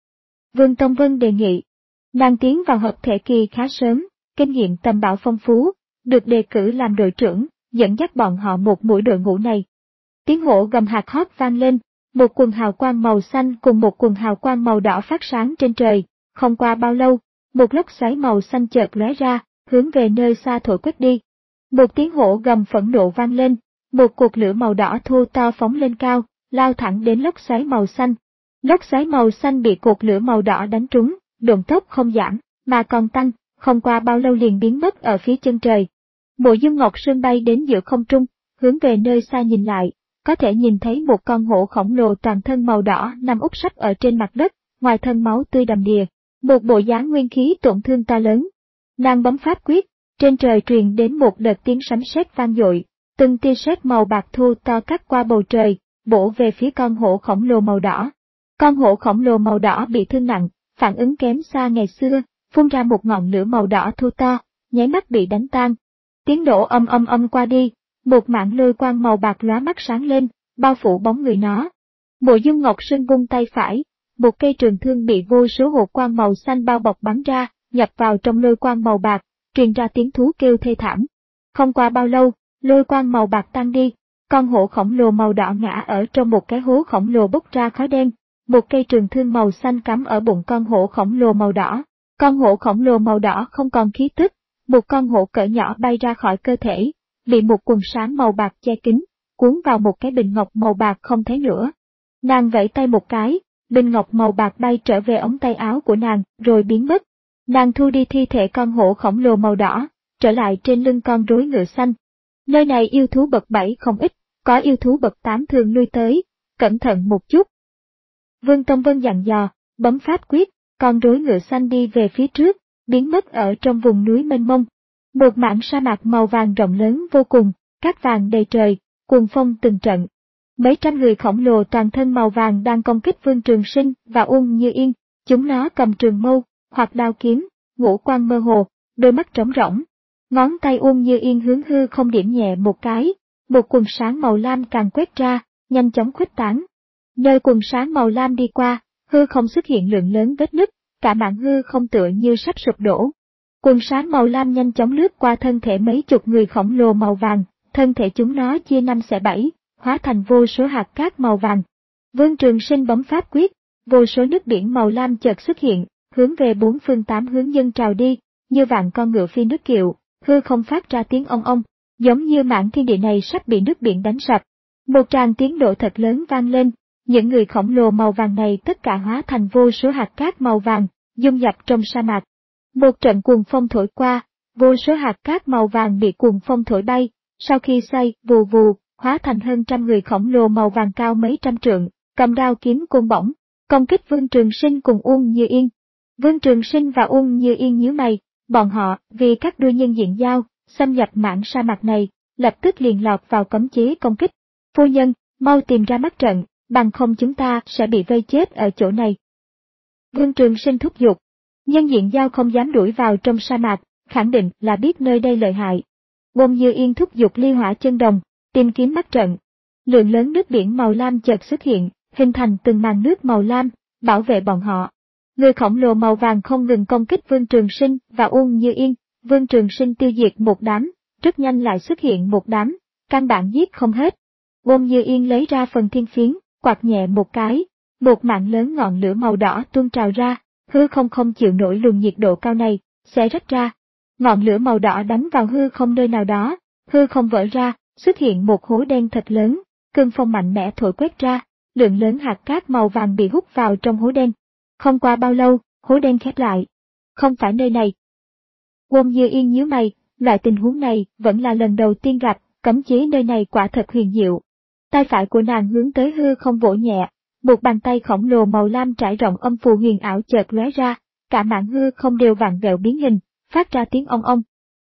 Vương Tông Vân đề nghị, nàng tiến vào hợp thể kỳ khá sớm, kinh nghiệm tầm bảo phong phú, được đề cử làm đội trưởng, dẫn dắt bọn họ một mũi đội ngũ này. Tiếng hổ gầm hạt hót vang lên, một quần hào quang màu xanh cùng một quần hào quang màu đỏ phát sáng trên trời, không qua bao lâu, một lốc xoáy màu xanh chợt lóe ra, hướng về nơi xa thổi quét đi. Một tiếng hổ gầm phẫn nộ vang lên, một cột lửa màu đỏ thô to phóng lên cao, lao thẳng đến lốc xoáy màu xanh. Lốc xoáy màu xanh bị cột lửa màu đỏ đánh trúng, độn tốc không giảm, mà còn tăng, không qua bao lâu liền biến mất ở phía chân trời. Mộ Dung Ngọc Sương bay đến giữa không trung, hướng về nơi xa nhìn lại, có thể nhìn thấy một con hổ khổng lồ toàn thân màu đỏ nằm úp sấp ở trên mặt đất, ngoài thân máu tươi đầm đìa, một bộ dáng nguyên khí tổn thương to lớn. Nàng bấm pháp quyết, trên trời truyền đến một đợt tiếng sấm sét vang dội, từng tia sét màu bạc thô to cắt qua bầu trời, bổ về phía con hổ khổng lồ màu đỏ. Con hổ khổng lồ màu đỏ bị thương nặng, phản ứng kém xa ngày xưa, phun ra một ngọn lửa màu đỏ thô to, nháy mắt bị đánh tan. Tiếng nổ âm âm âm qua đi, một mảng lôi quang màu bạc lóa mắt sáng lên, bao phủ bóng người nó. Mộ Dung Ngọc Sương vung tay phải, một cây trường thương bị vô số hột quang màu xanh bao bọc bắn ra, nhập vào trong lôi quang màu bạc, truyền ra tiếng thú kêu thê thảm. Không qua bao lâu, lôi quang màu bạc tan đi, con hổ khổng lồ màu đỏ ngã ở trong một cái hố khổng lồ bốc ra khói đen, một cây trường thương màu xanh cắm ở bụng con hổ khổng lồ màu đỏ. Con hổ khổng lồ màu đỏ không còn khí tức, một con hổ cỡ nhỏ bay ra khỏi cơ thể, bị một quần sáng màu bạc che kín, cuốn vào một cái bình ngọc màu bạc không thấy nữa. Nàng vẫy tay một cái, bình ngọc màu bạc bay trở về ống tay áo của nàng, rồi biến mất. Nàng thu đi thi thể con hổ khổng lồ màu đỏ, trở lại trên lưng con rối ngựa xanh. Nơi này yêu thú bậc bảy không ít, có yêu thú bậc tám thường lui tới, cẩn thận một chút. Vương Tông Vân dặn dò, bấm pháp quyết, con rối ngựa xanh đi về phía trước, biến mất ở trong vùng núi mênh mông. Một mảng sa mạc màu vàng rộng lớn vô cùng, cát vàng đầy trời, cuồng phong từng trận. Mấy trăm người khổng lồ toàn thân màu vàng đang công kích Vương Trường Sinh và Uông Như Yên, chúng nó cầm trường mâu, hoặc đao kiếm, ngũ quan mơ hồ, đôi mắt trống rỗng. Ngón tay Uông Như Yên hướng hư không điểm nhẹ một cái, một quần sáng màu lam càng quét ra, nhanh chóng khuếch tán. Nơi quần sáng màu lam đi qua, hư không xuất hiện lượng lớn vết nứt, cả mảng hư không tựa như sắp sụp đổ. Quần sáng màu lam nhanh chóng lướt qua thân thể mấy chục người khổng lồ màu vàng, thân thể chúng nó chia năm xẻ bảy, hóa thành vô số hạt cát màu vàng. Vương Trường Sinh bấm pháp quyết, vô số nước biển màu lam chợt xuất hiện, hướng về bốn phương tám hướng dân trào đi, như vạn con ngựa phi nước kiệu, hư không phát ra tiếng ong ong, giống như mảng thiên địa này sắp bị nước biển đánh sập. Một tràng tiếng nổ thật lớn vang lên, những người khổng lồ màu vàng này tất cả hóa thành vô số hạt cát màu vàng, dung nhập trong sa mạc. Một trận cuồng phong thổi qua, vô số hạt cát màu vàng bị cuồng phong thổi bay, sau khi xoay, vù vù, hóa thành hơn trăm người khổng lồ màu vàng cao mấy trăm trượng, cầm đao kiếm côn bổng, công kích Vương Trường Sinh cùng Uông Như Yên. Vương Trường Sinh và Uông Như Yên nhíu mày, bọn họ, vì các đuôi nhân diện dao, xâm nhập mảng sa mạc này, lập tức liền lọt vào cấm chế công kích. Phu nhân, mau tìm ra mắt trận, bằng không chúng ta sẽ bị vây chết ở chỗ này. Vương Trường Sinh thúc giục. Nhân diện dao không dám đuổi vào trong sa mạc, khẳng định là biết nơi đây lợi hại. Uông Như Yên thúc giục ly hỏa chân đồng, tìm kiếm mắt trận. Lượng lớn nước biển màu lam chợt xuất hiện, hình thành từng màn nước màu lam, bảo vệ bọn họ. Người khổng lồ màu vàng không ngừng công kích Vương Trường Sinh và Uông Như Yên, Vương Trường Sinh tiêu diệt một đám, rất nhanh lại xuất hiện một đám, căn bản giết không hết. Uông Như Yên lấy ra phần thiên phiến, quạt nhẹ một cái, một mạng lớn ngọn lửa màu đỏ tuôn trào ra, hư không không chịu nổi luồng nhiệt độ cao này, sẽ rách ra. Ngọn lửa màu đỏ đánh vào hư không nơi nào đó, hư không vỡ ra, xuất hiện một hố đen thật lớn, cơn phong mạnh mẽ thổi quét ra, lượng lớn hạt cát màu vàng bị hút vào trong hố đen. Không qua bao lâu, hố đen khép lại. Không phải nơi này. Uông Như Yên nhíu mày, loại tình huống này vẫn là lần đầu tiên gặp, cấm chế nơi này quả thật huyền diệu. Tay phải của nàng hướng tới hư không vỗ nhẹ, một bàn tay khổng lồ màu lam trải rộng âm phù huyền ảo chợt lóe ra, cả mảng hư không đều vặn vẹo biến hình, phát ra tiếng ong ong.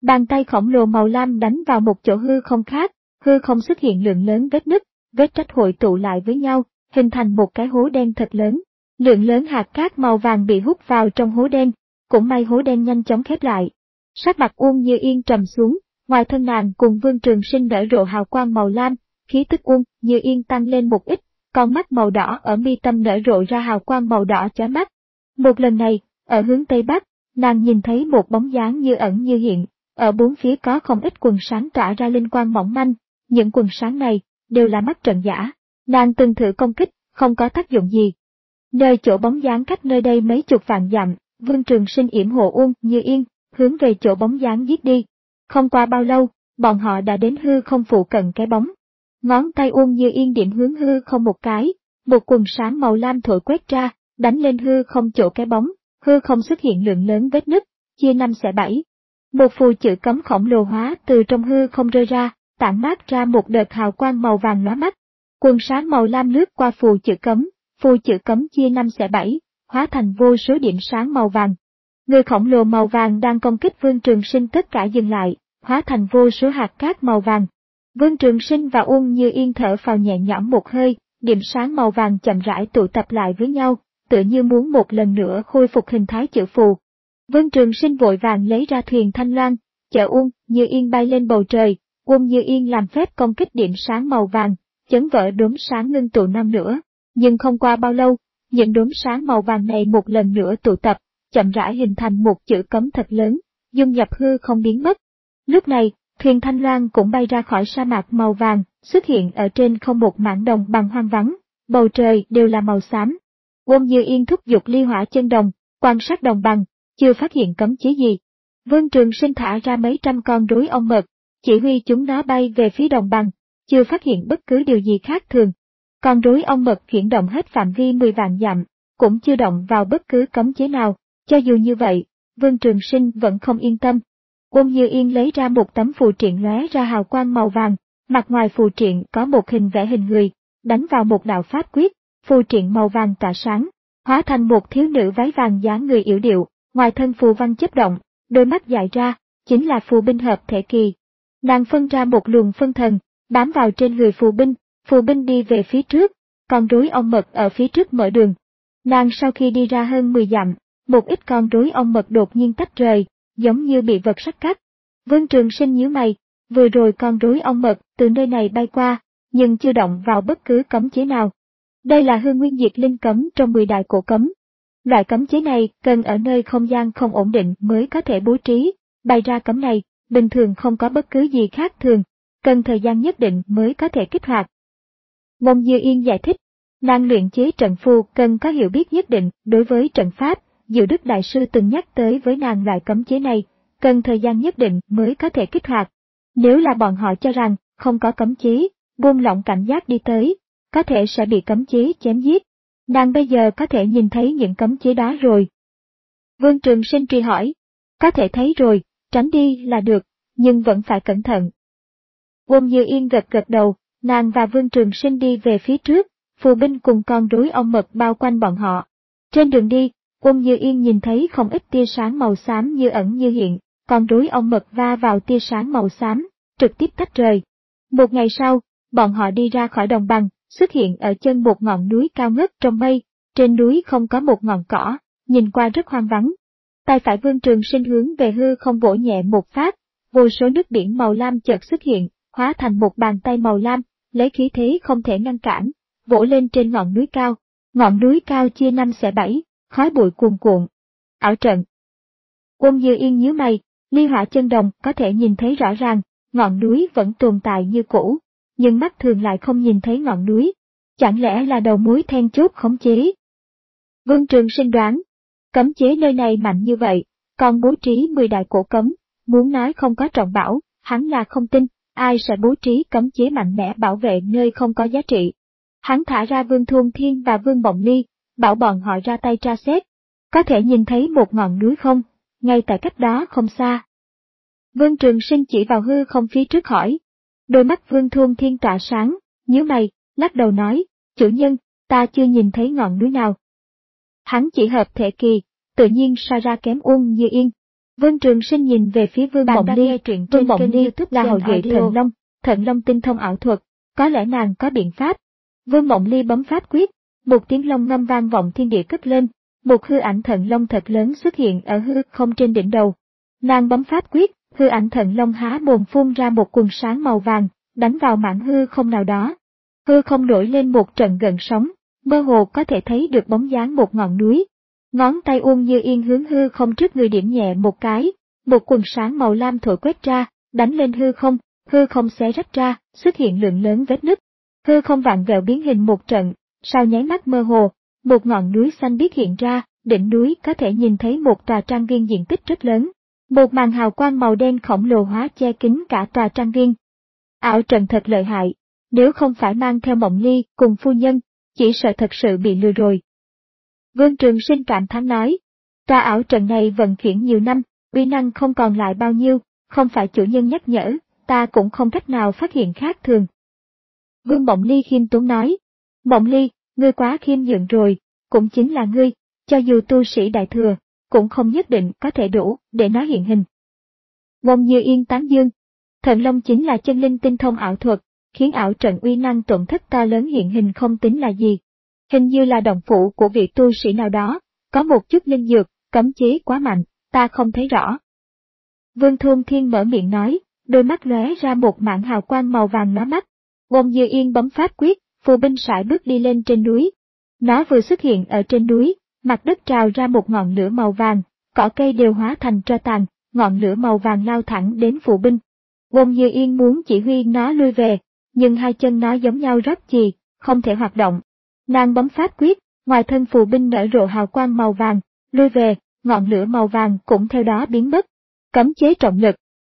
Bàn tay khổng lồ màu lam đánh vào một chỗ hư không khác, hư không xuất hiện lượng lớn vết nứt, vết rách hội tụ lại với nhau, hình thành một cái hố đen thật lớn. Lượng lớn hạt cát màu vàng bị hút vào trong hố đen, cũng may hố đen nhanh chóng khép lại. Sắc mặt Uông Như Yên trầm xuống, ngoài thân nàng cùng Vương Trường Sinh nở rộ hào quang màu lam, khí tức Uông Như Yên tăng lên một ít, con mắt màu đỏ ở mi tâm nở rộ ra hào quang màu đỏ chói mắt. Một lần này, ở hướng tây bắc, nàng nhìn thấy một bóng dáng như ẩn như hiện, ở bốn phía có không ít quần sáng tỏa ra linh quang mỏng manh, những quần sáng này đều là mắt trận giả. Nàng từng thử công kích, không có tác dụng gì. Nơi chỗ bóng dáng cách nơi đây mấy chục vạn dặm, Vương Trường Sinh yểm hộ Uông Như Yên, hướng về chỗ bóng dáng giết đi. Không qua bao lâu, bọn họ đã đến hư không phụ cận cái bóng. Ngón tay Uông Như Yên điểm hướng hư không một cái, một quần sáng màu lam thổi quét ra, đánh lên hư không chỗ cái bóng, hư không xuất hiện lượng lớn vết nứt, chia năm xẻ bảy. Một phù chữ cấm khổng lồ hóa từ trong hư không rơi ra, tản mát ra một đợt hào quang màu vàng lóa mắt. Quần sáng màu lam lướt qua phù chữ cấm, phù chữ cấm chia năm xẻ bảy, hóa thành vô số điểm sáng màu vàng. Người khổng lồ màu vàng đang công kích Vương Trường Sinh tất cả dừng lại, hóa thành vô số hạt cát màu vàng. Vương Trường Sinh và Uông Như Yên thở phào nhẹ nhõm một hơi, điểm sáng màu vàng chậm rãi tụ tập lại với nhau, tựa như muốn một lần nữa khôi phục hình thái chữ phù. Vương Trường Sinh vội vàng lấy ra thuyền thanh loan, chở Uông Như Yên bay lên bầu trời. Uông Như Yên làm phép công kích điểm sáng màu vàng, chấn vỡ đốm sáng ngưng tụ năm nữa. Nhưng không qua bao lâu, những đốm sáng màu vàng này một lần nữa tụ tập, chậm rãi hình thành một chữ cấm thật lớn, dung nhập hư không biến mất. Lúc này, thuyền thanh loan cũng bay ra khỏi sa mạc màu vàng, xuất hiện ở trên không một mảng đồng bằng hoang vắng, bầu trời đều là màu xám. Uông Như Yên thúc giục ly hỏa chân đồng, quan sát đồng bằng, chưa phát hiện cấm chế gì. Vương Trường Sinh thả ra mấy trăm con rối ong mật, chỉ huy chúng nó bay về phía đồng bằng, chưa phát hiện bất cứ điều gì khác thường. Con rối ong mật chuyển động hết phạm vi mười vạn dặm, cũng chưa động vào bất cứ cấm chế nào. Cho dù như vậy, Vương Trường Sinh vẫn không yên tâm. Uông Như Yên lấy ra một tấm phù triện lóe ra hào quang màu vàng, mặt ngoài phù triện có một hình vẽ hình người, đánh vào một đạo pháp quyết, phù triện màu vàng tỏa sáng, hóa thành một thiếu nữ váy vàng dáng người yểu điệu, ngoài thân phù văn chớp động, đôi mắt dài ra, chính là phù binh hợp thể kỳ. Nàng phân ra một luồng phân thần, bám vào trên người phù binh, phù binh đi về phía trước, con rối ong mật ở phía trước mở đường. Nàng sau khi đi ra hơn mười dặm, một ít con rối ong mật đột nhiên tách rời, giống như bị vật sắt cắt. Vương Trường Sinh nhíu mày, vừa rồi con rối ong mật từ nơi này bay qua, nhưng chưa động vào bất cứ cấm chế nào. Đây là hư nguyên diệt linh cấm trong mười đại cổ cấm. Loại cấm chế này cần ở nơi không gian không ổn định mới có thể bố trí, bày ra cấm này, bình thường không có bất cứ gì khác thường, cần thời gian nhất định mới có thể kích hoạt. Uông Như Yên giải thích, nàng luyện chế trận phù cần có hiểu biết nhất định đối với trận pháp, Diệu Đức Đại Sư từng nhắc tới với nàng loại cấm chế này, cần thời gian nhất định mới có thể kích hoạt. Nếu là bọn họ cho rằng không có cấm chế, buông lỏng cảnh giác đi tới, có thể sẽ bị cấm chế chém giết. Nàng bây giờ có thể nhìn thấy những cấm chế đó rồi. Vương Trường Sinh truy hỏi, có thể thấy rồi, tránh đi là được, nhưng vẫn phải cẩn thận. Uông Như Yên gật gật đầu, nàng và Vương Trường Sinh đi về phía trước, phù binh cùng con rối ong mật bao quanh bọn họ. Trên đường đi, Uông Như Yên nhìn thấy không ít tia sáng màu xám như ẩn như hiện, con rối ong mật va vào tia sáng màu xám, trực tiếp tách rời. Một ngày sau, bọn họ đi ra khỏi đồng bằng, xuất hiện ở chân một ngọn núi cao ngất trong mây, trên núi không có một ngọn cỏ, nhìn qua rất hoang vắng. Tay phải Vương Trường Sinh hướng về hư không vỗ nhẹ một phát, vô số nước biển màu lam chợt xuất hiện, hóa thành một bàn tay màu lam, lấy khí thế không thể ngăn cản, vỗ lên trên ngọn núi cao. Ngọn núi cao chia năm xẻ bảy, khói bụi cuồn cuộn. Ảo trận. Uông Như Yên nhíu mày, ly hỏa chân đồng có thể nhìn thấy rõ ràng, ngọn núi vẫn tồn tại như cũ, nhưng mắt thường lại không nhìn thấy ngọn núi. Chẳng lẽ là đầu mối then chốt khống chế? Vương Trường Sinh đoán, cấm chế nơi này mạnh như vậy, còn bố trí mười đại cổ cấm, muốn nói không có trọng bảo, hắn là không tin, ai sẽ bố trí cấm chế mạnh mẽ bảo vệ nơi không có giá trị. Hắn thả ra Vương Thuôn Thiên và Vương Bộng Ly, bảo bọn họ ra tay tra xét. Có thể nhìn thấy một ngọn núi không? Ngay tại cách đó không xa. Vương Trường Sinh chỉ vào hư không phía trước hỏi. Đôi mắt Vương Thuôn Thiên tỏa sáng, nhíu mày, lắc đầu nói, chủ nhân, ta chưa nhìn thấy ngọn núi nào. Hắn chỉ hợp thể kỳ, tự nhiên so ra kém Uông Như Yên. Vương Trường Sinh nhìn về phía Vương Mộng Ly. Vương Mộng Ly là hậu duệ Thần Long, Thần Long tinh thông ảo thuật, có lẽ nàng có biện pháp. Vương Mộng Ly bấm pháp quyết, một tiếng long ngâm vang vọng thiên địa cất lên, một hư ảnh thần long thật lớn xuất hiện ở hư không trên đỉnh đầu. Nàng bấm pháp quyết, hư ảnh thần long há mồm phun ra một quần sáng màu vàng, đánh vào mảng hư không nào đó. Hư không nổi lên một trận gợn sóng, mơ hồ có thể thấy được bóng dáng một ngọn núi. Ngón tay Uông Như Yên hướng hư không trước người điểm nhẹ một cái, một quần sáng màu lam thổi quét ra, đánh lên hư không, hư không xé rách ra, xuất hiện lượng lớn vết nứt. Hư không vặn vẹo biến hình một trận, sau nháy mắt mơ hồ, một ngọn núi xanh biếc hiện ra, đỉnh núi có thể nhìn thấy một tòa trang viên diện tích rất lớn. Một màn hào quang màu đen khổng lồ hóa che kín cả tòa trang viên. Ảo trận thật lợi hại, nếu không phải mang theo Mộng Ly cùng phu nhân, chỉ sợ thật sự bị lừa rồi. Vương Trường Sinh cảm thán nói, tòa ảo trận này vận chuyển nhiều năm, uy năng không còn lại bao nhiêu, không phải chủ nhân nhắc nhở, ta cũng không cách nào phát hiện khác thường. Vương Mộng Ly khiêm tốn nói, Mộng Ly, ngươi quá khiêm nhượng rồi, cũng chính là ngươi, cho dù tu sĩ đại thừa, cũng không nhất định có thể đủ để nó hiện hình. Ngôn Như Yên tán dương, Thần Long chính là chân linh tinh thông ảo thuật, khiến ảo trận uy năng tổn thất to lớn hiện hình không tính là gì. Hình như là động phủ của vị tu sĩ nào đó, có một chút linh dược, cấm chế quá mạnh, ta không thấy rõ. Vương Thôn Thiên mở miệng nói, đôi mắt lóe ra một mảng hào quang màu vàng lóa mắt. Ngôn Như Yên bấm pháp quyết, phù binh sải bước đi lên trên núi. Nó vừa xuất hiện ở trên núi, mặt đất trào ra một ngọn lửa màu vàng, cỏ cây đều hóa thành tro tàn, ngọn lửa màu vàng lao thẳng đến phù binh. Ngôn Như Yên muốn chỉ huy nó lui về, nhưng hai chân nó giống nhau rót chì, không thể hoạt động. Nàng bấm pháp quyết, ngoài thân phù binh nở rộ hào quang màu vàng, lui về, ngọn lửa màu vàng cũng theo đó biến mất. Cấm chế trọng lực.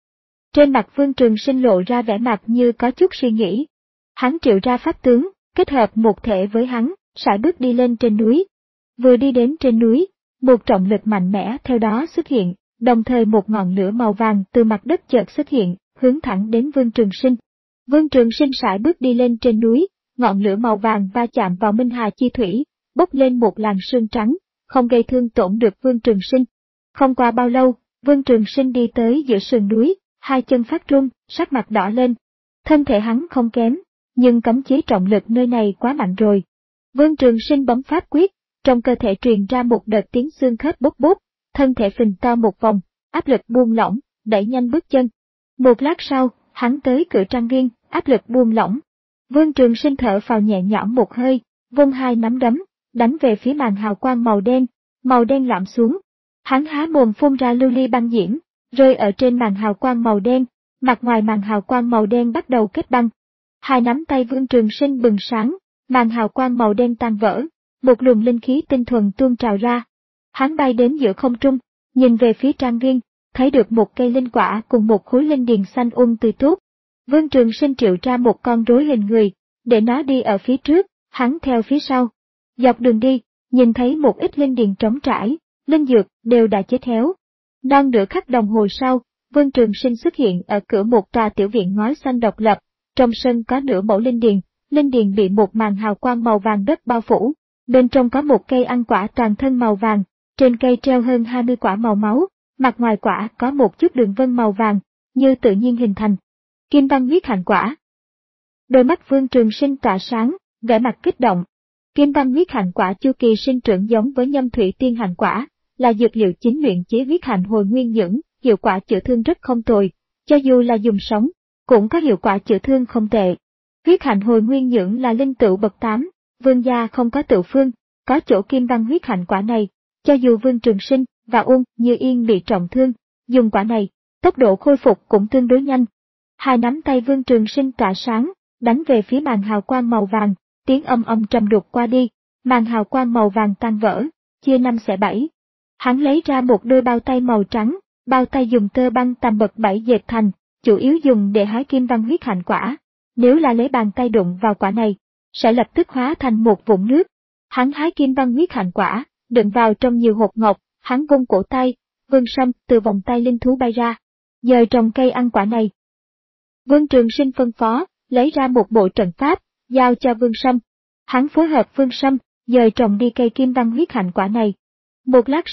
Trên mặt Vương Trường Sinh lộ ra vẻ mặt như có chút suy nghĩ. Hắn triệu ra pháp tướng, kết hợp một thể với hắn, sải bước đi lên trên núi. Vừa đi đến trên núi, một trọng lực mạnh mẽ theo đó xuất hiện, đồng thời một ngọn lửa màu vàng từ mặt đất chợt xuất hiện, hướng thẳng đến Vương Trường Sinh. Vương Trường Sinh sải bước đi lên trên núi, ngọn lửa màu vàng va chạm vào Minh Hà chi thủy, bốc lên một làn sương trắng, không gây thương tổn được Vương Trường Sinh. Không qua bao lâu, Vương Trường Sinh đi tới giữa sườn núi, hai chân phát run, sắc mặt đỏ lên. Thân thể hắn không kém, nhưng cấm chế trọng lực nơi này quá mạnh rồi. Vương Trường Sinh bấm pháp quyết, trong cơ thể truyền ra một đợt tiếng xương khớp bốc bốc, thân thể phình to một vòng, áp lực buông lỏng, đẩy nhanh bước chân. Một lát sau, hắn tới cửa trang viên, áp lực buông lỏng. Vương Trường Sinh thở phào nhẹ nhõm một hơi, vung hai nắm đấm, đánh về phía màn hào quang màu đen, màu đen lõm xuống. Hắn há mồm phun ra lưu ly băng diễm, rơi ở trên màn hào quang màu đen, mặt ngoài màn hào quang màu đen bắt đầu kết băng. Hai nắm tay Vương Trường Sinh bừng sáng, màn hào quang màu đen tan vỡ, một luồng linh khí tinh thuần tuôn trào ra. Hắn bay đến giữa không trung, nhìn về phía trang viên, thấy được một cây linh quả cùng một khối linh điền xanh um tươi tốt. Vương Trường Sinh triệu ra một con rối hình người, để nó đi ở phía trước, hắn theo phía sau. Dọc đường đi, nhìn thấy một ít linh điền trống trải, linh dược đều đã chết héo. Non nửa khắc đồng hồ sau, Vương Trường Sinh xuất hiện ở cửa một tòa tiểu viện ngói xanh độc lập, trong sân có nửa mẫu linh điền, linh điền bị một màn hào quang màu vàng đất bao phủ, bên trong có một cây ăn quả toàn thân màu vàng, trên cây treo hơn hai mươi quả màu máu, mặt ngoài quả có một chút đường vân màu vàng, như tự nhiên hình thành. Kim Văn Huyết Hạnh Quả. Đôi mắt Vương Trường Sinh tỏa sáng, vẻ mặt kích động. Kim Văn Huyết Hạnh Quả chu kỳ sinh trưởng giống với Nhâm Thủy Tiên Hạnh Quả, là dược liệu chính luyện chế huyết hạnh hồi nguyên dưỡng, hiệu quả chữa thương rất không tồi, cho dù là dùng sống, cũng có hiệu quả chữa thương không tệ. Huyết hạnh hồi nguyên dưỡng là linh tửu bậc tám, Vương gia không có tửu phương, có chỗ Kim Văn Huyết Hạnh Quả này, cho dù Vương Trường Sinh và Uông Như Yên bị trọng thương, dùng quả này, tốc độ khôi phục cũng tương đối nhanh. Hai nắm tay Vương Trường Sinh tỏa sáng, đánh về phía màn hào quang màu vàng, tiếng âm âm trầm đục qua đi, màn hào quang màu vàng tan vỡ, chia năm xẻ bảy. Hắn lấy ra một đôi bao tay màu trắng, bao tay dùng tơ băng tầm bậc bảy dệt thành, chủ yếu dùng để hái Kim Văn Huyết Hạnh Quả. Nếu là lấy bàn tay đụng vào quả này, sẽ lập tức hóa thành một vũng nước. Hắn hái Kim Văn Huyết Hạnh Quả, đựng vào trong nhiều hột ngọc, hắn vung cổ tay, vương sâm từ vòng tay linh thú bay ra, dời trồng cây ăn quả này. Vương Trường Sinh phân phó, lấy ra một bộ trận pháp, giao cho Vương Sâm. Hắn phối hợp Vương Sâm, dời trồng đi cây Kim Văn Huyết Hạnh Quả này. Một lát sau,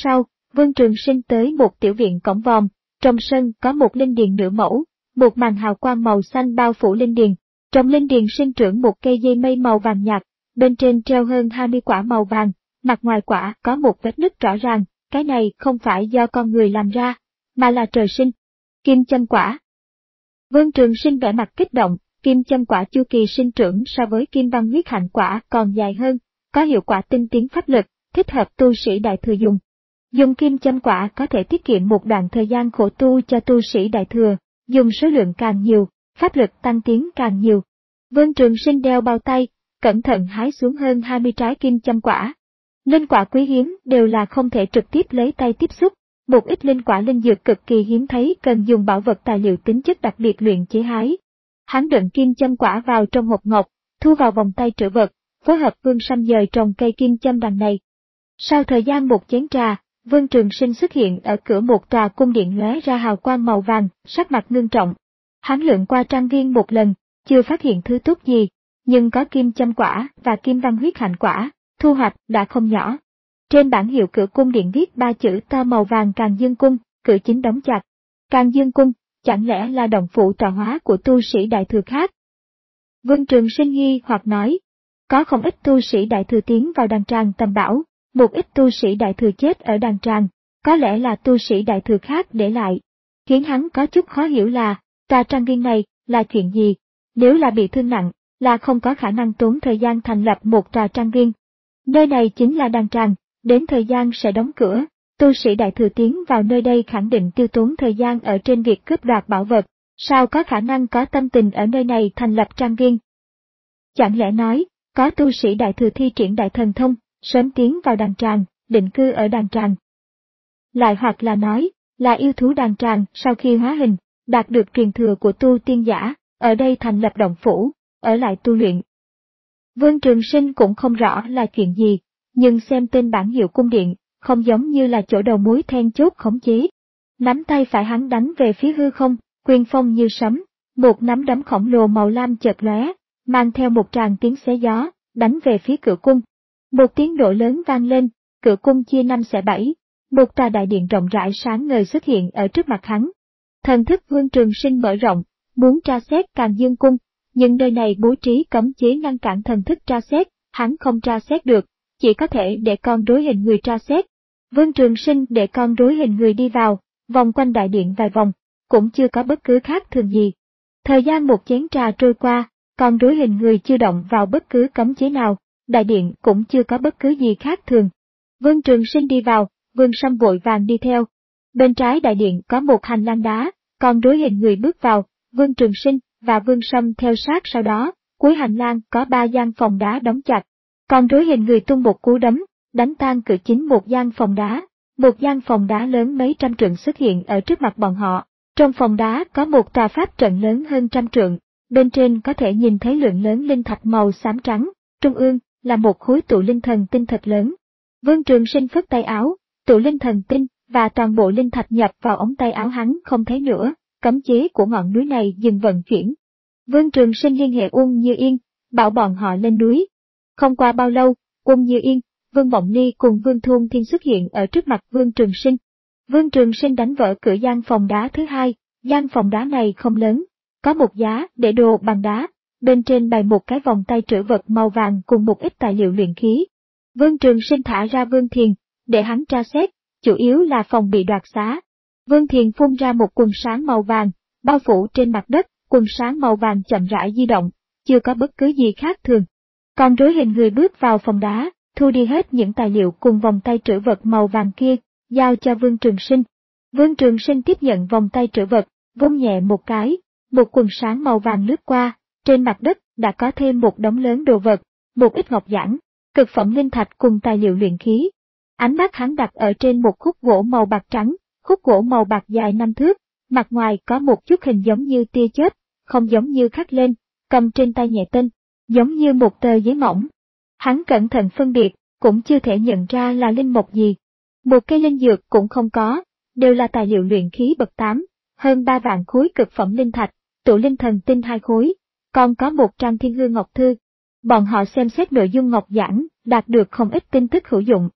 Vương Trường Sinh tới một tiểu viện cổng vòm, trong sân có một linh điền nửa mẫu, một màn hào quang màu xanh bao phủ linh điền. Trong linh điền sinh trưởng một cây dây mây màu vàng nhạt, bên trên treo hơn hai mươi quả màu vàng, mặt ngoài quả có một vết nứt rõ ràng, cái này không phải do con người làm ra, mà là trời sinh. Kim châm quả. Vương Trường Sinh vẻ mặt kích động, kim châm quả chu kỳ sinh trưởng so với kim văn huyết hạnh quả còn dài hơn, có hiệu quả tinh tiến pháp lực, thích hợp tu sĩ đại thừa dùng. Dùng kim châm quả có thể tiết kiệm một đoạn thời gian khổ tu cho tu sĩ đại thừa, dùng số lượng càng nhiều, pháp lực tăng tiến càng nhiều. Vương Trường Sinh đeo bao tay, cẩn thận hái xuống hơn hai mươi trái kim châm quả. Linh quả quý hiếm đều là không thể trực tiếp lấy tay tiếp xúc, một ít linh quả linh dược cực kỳ hiếm thấy cần dùng bảo vật tài liệu tính chất đặc biệt luyện chế hái. Hắn đựng kim châm quả vào trong hộp ngọc, thu vào vòng tay trữ vật, phối hợp Vương Sâm dời trồng cây kim châm đằng này. Sau thời gian một chén trà, Vương Trường Sinh xuất hiện ở cửa một tòa cung điện lóe ra hào quang màu vàng, sắc mặt ngưng trọng. Hắn lượn qua trang viên một lần, chưa phát hiện thứ tốt gì, nhưng có kim châm quả và kim văn huyết hạnh quả, thu hoạch đã không nhỏ. Trên bảng hiệu cửa cung điện viết ba chữ to màu vàng Càn Dương Cung, cửa chính đóng chặt. Càn Dương Cung, chẳng lẽ là động phủ tọa hóa của tu sĩ đại thừa khác? Vương Trường Sinh nghi hoặc nói, có không ít tu sĩ đại thừa tiến vào đàn tràng tầm bảo, một ít tu sĩ đại thừa chết ở đàn tràng, có lẽ là tu sĩ đại thừa khác để lại. Khiến hắn có chút khó hiểu là, tòa trang viên này là chuyện gì? Nếu là bị thương nặng, là không có khả năng tốn thời gian thành lập một tòa trang viên. Nơi này chính là đàn tràng, đến thời gian sẽ đóng cửa, tu sĩ đại thừa tiến vào nơi đây khẳng định tiêu tốn thời gian ở trên việc cướp đoạt bảo vật, sao có khả năng có tâm tình ở nơi này thành lập trang viên? Chẳng lẽ nói, có tu sĩ đại thừa thi triển đại thần thông, sớm tiến vào đàn tràng, định cư ở đàn tràng. Lại hoặc là nói, là yêu thú đàn tràng sau khi hóa hình, đạt được truyền thừa của tu tiên giả, ở đây thành lập động phủ, ở lại tu luyện. Vương Trường Sinh cũng không rõ là chuyện gì, nhưng xem tên bảng hiệu cung điện, không giống như là chỗ đầu mối then chốt khống chế. Nắm tay phải hắn đánh về phía hư không, quyền phong như sấm, một nắm đấm khổng lồ màu lam chợt lóe, mang theo một tràng tiếng xé gió, đánh về phía cửa cung. Một tiếng nổ lớn vang lên, cửa cung chia năm xẻ bảy, một tòa đại điện rộng rãi sáng ngời xuất hiện ở trước mặt hắn. Thần thức Vương Trường Sinh mở rộng, muốn tra xét Càn Dương Cung, nhưng nơi này bố trí cấm chế ngăn cản thần thức tra xét, hắn không tra xét được, chỉ có thể để con rối hình người tra xét. Vương Trường Sinh để con rối hình người đi vào, vòng quanh đại điện vài vòng, cũng chưa có bất cứ khác thường gì. Thời gian một chén trà trôi qua, con rối hình người chưa động vào bất cứ cấm chế nào, đại điện cũng chưa có bất cứ gì khác thường. Vương Trường Sinh đi vào, Vương Sâm vội vàng đi theo. Bên trái đại điện có một hành lang đá, con rối hình người bước vào, Vương Trường Sinh và Vương Sâm theo sát sau đó, cuối hành lang có ba gian phòng đá đóng chặt. Con rối hình người tung một cú đấm, đánh tan cửa chính một gian phòng đá. Một gian phòng đá lớn mấy trăm trượng xuất hiện ở trước mặt bọn họ. Trong phòng đá có một tòa pháp trận lớn hơn trăm trượng, bên trên có thể nhìn thấy lượng lớn linh thạch màu xám trắng, trung ương là một khối tụ linh thần tinh thật lớn. Vương Trường Sinh phất tay áo, tụ linh thần tinh và toàn bộ linh thạch nhập vào ống tay áo hắn không thấy nữa, cấm chế của ngọn núi này dừng vận chuyển. Vương Trường Sinh liên hệ Uông Như Yên, bảo bọn họ lên núi. Không qua bao lâu, Uông Như Yên, Vương Mộng Ly cùng Vương Thôn Thiên xuất hiện ở trước mặt Vương Trường Sinh. Vương Trường Sinh đánh vỡ cửa gian phòng đá thứ hai, gian phòng đá này không lớn, có một giá để đồ bằng đá, bên trên bày một cái vòng tay trữ vật màu vàng cùng một ít tài liệu luyện khí. Vương Trường Sinh thả ra Vương Thiền, để hắn tra xét, chủ yếu là phòng bị đoạt xá. Vương Thiền phun ra một quần sáng màu vàng, bao phủ trên mặt đất, quần sáng màu vàng chậm rãi di động, chưa có bất cứ gì khác thường. Con rối hình người bước vào phòng đá, thu đi hết những tài liệu cùng vòng tay trữ vật màu vàng kia, giao cho Vương Trường Sinh. Vương Trường Sinh tiếp nhận vòng tay trữ vật, vung nhẹ một cái, một quần sáng màu vàng lướt qua, trên mặt đất đã có thêm một đống lớn đồ vật, một ít ngọc giản, cực phẩm linh thạch cùng tài liệu luyện khí. Ánh mắt hắn đặt ở trên một khúc gỗ màu bạc trắng, khúc gỗ màu bạc dài năm thước, mặt ngoài có một chút hình giống như tia chớp, không giống như khắc lên, cầm trên tay nhẹ tên, giống như một tờ giấy mỏng. Hắn cẩn thận phân biệt, cũng chưa thể nhận ra là linh mộc gì. Một cây linh dược cũng không có, đều là tài liệu luyện khí bậc tám, hơn ba vạn khối cực phẩm linh thạch, tụ linh thần tinh hai khối, còn có một trang thiên hương ngọc thư. Bọn họ xem xét nội dung ngọc giảng, đạt được không ít tin tức hữu dụng.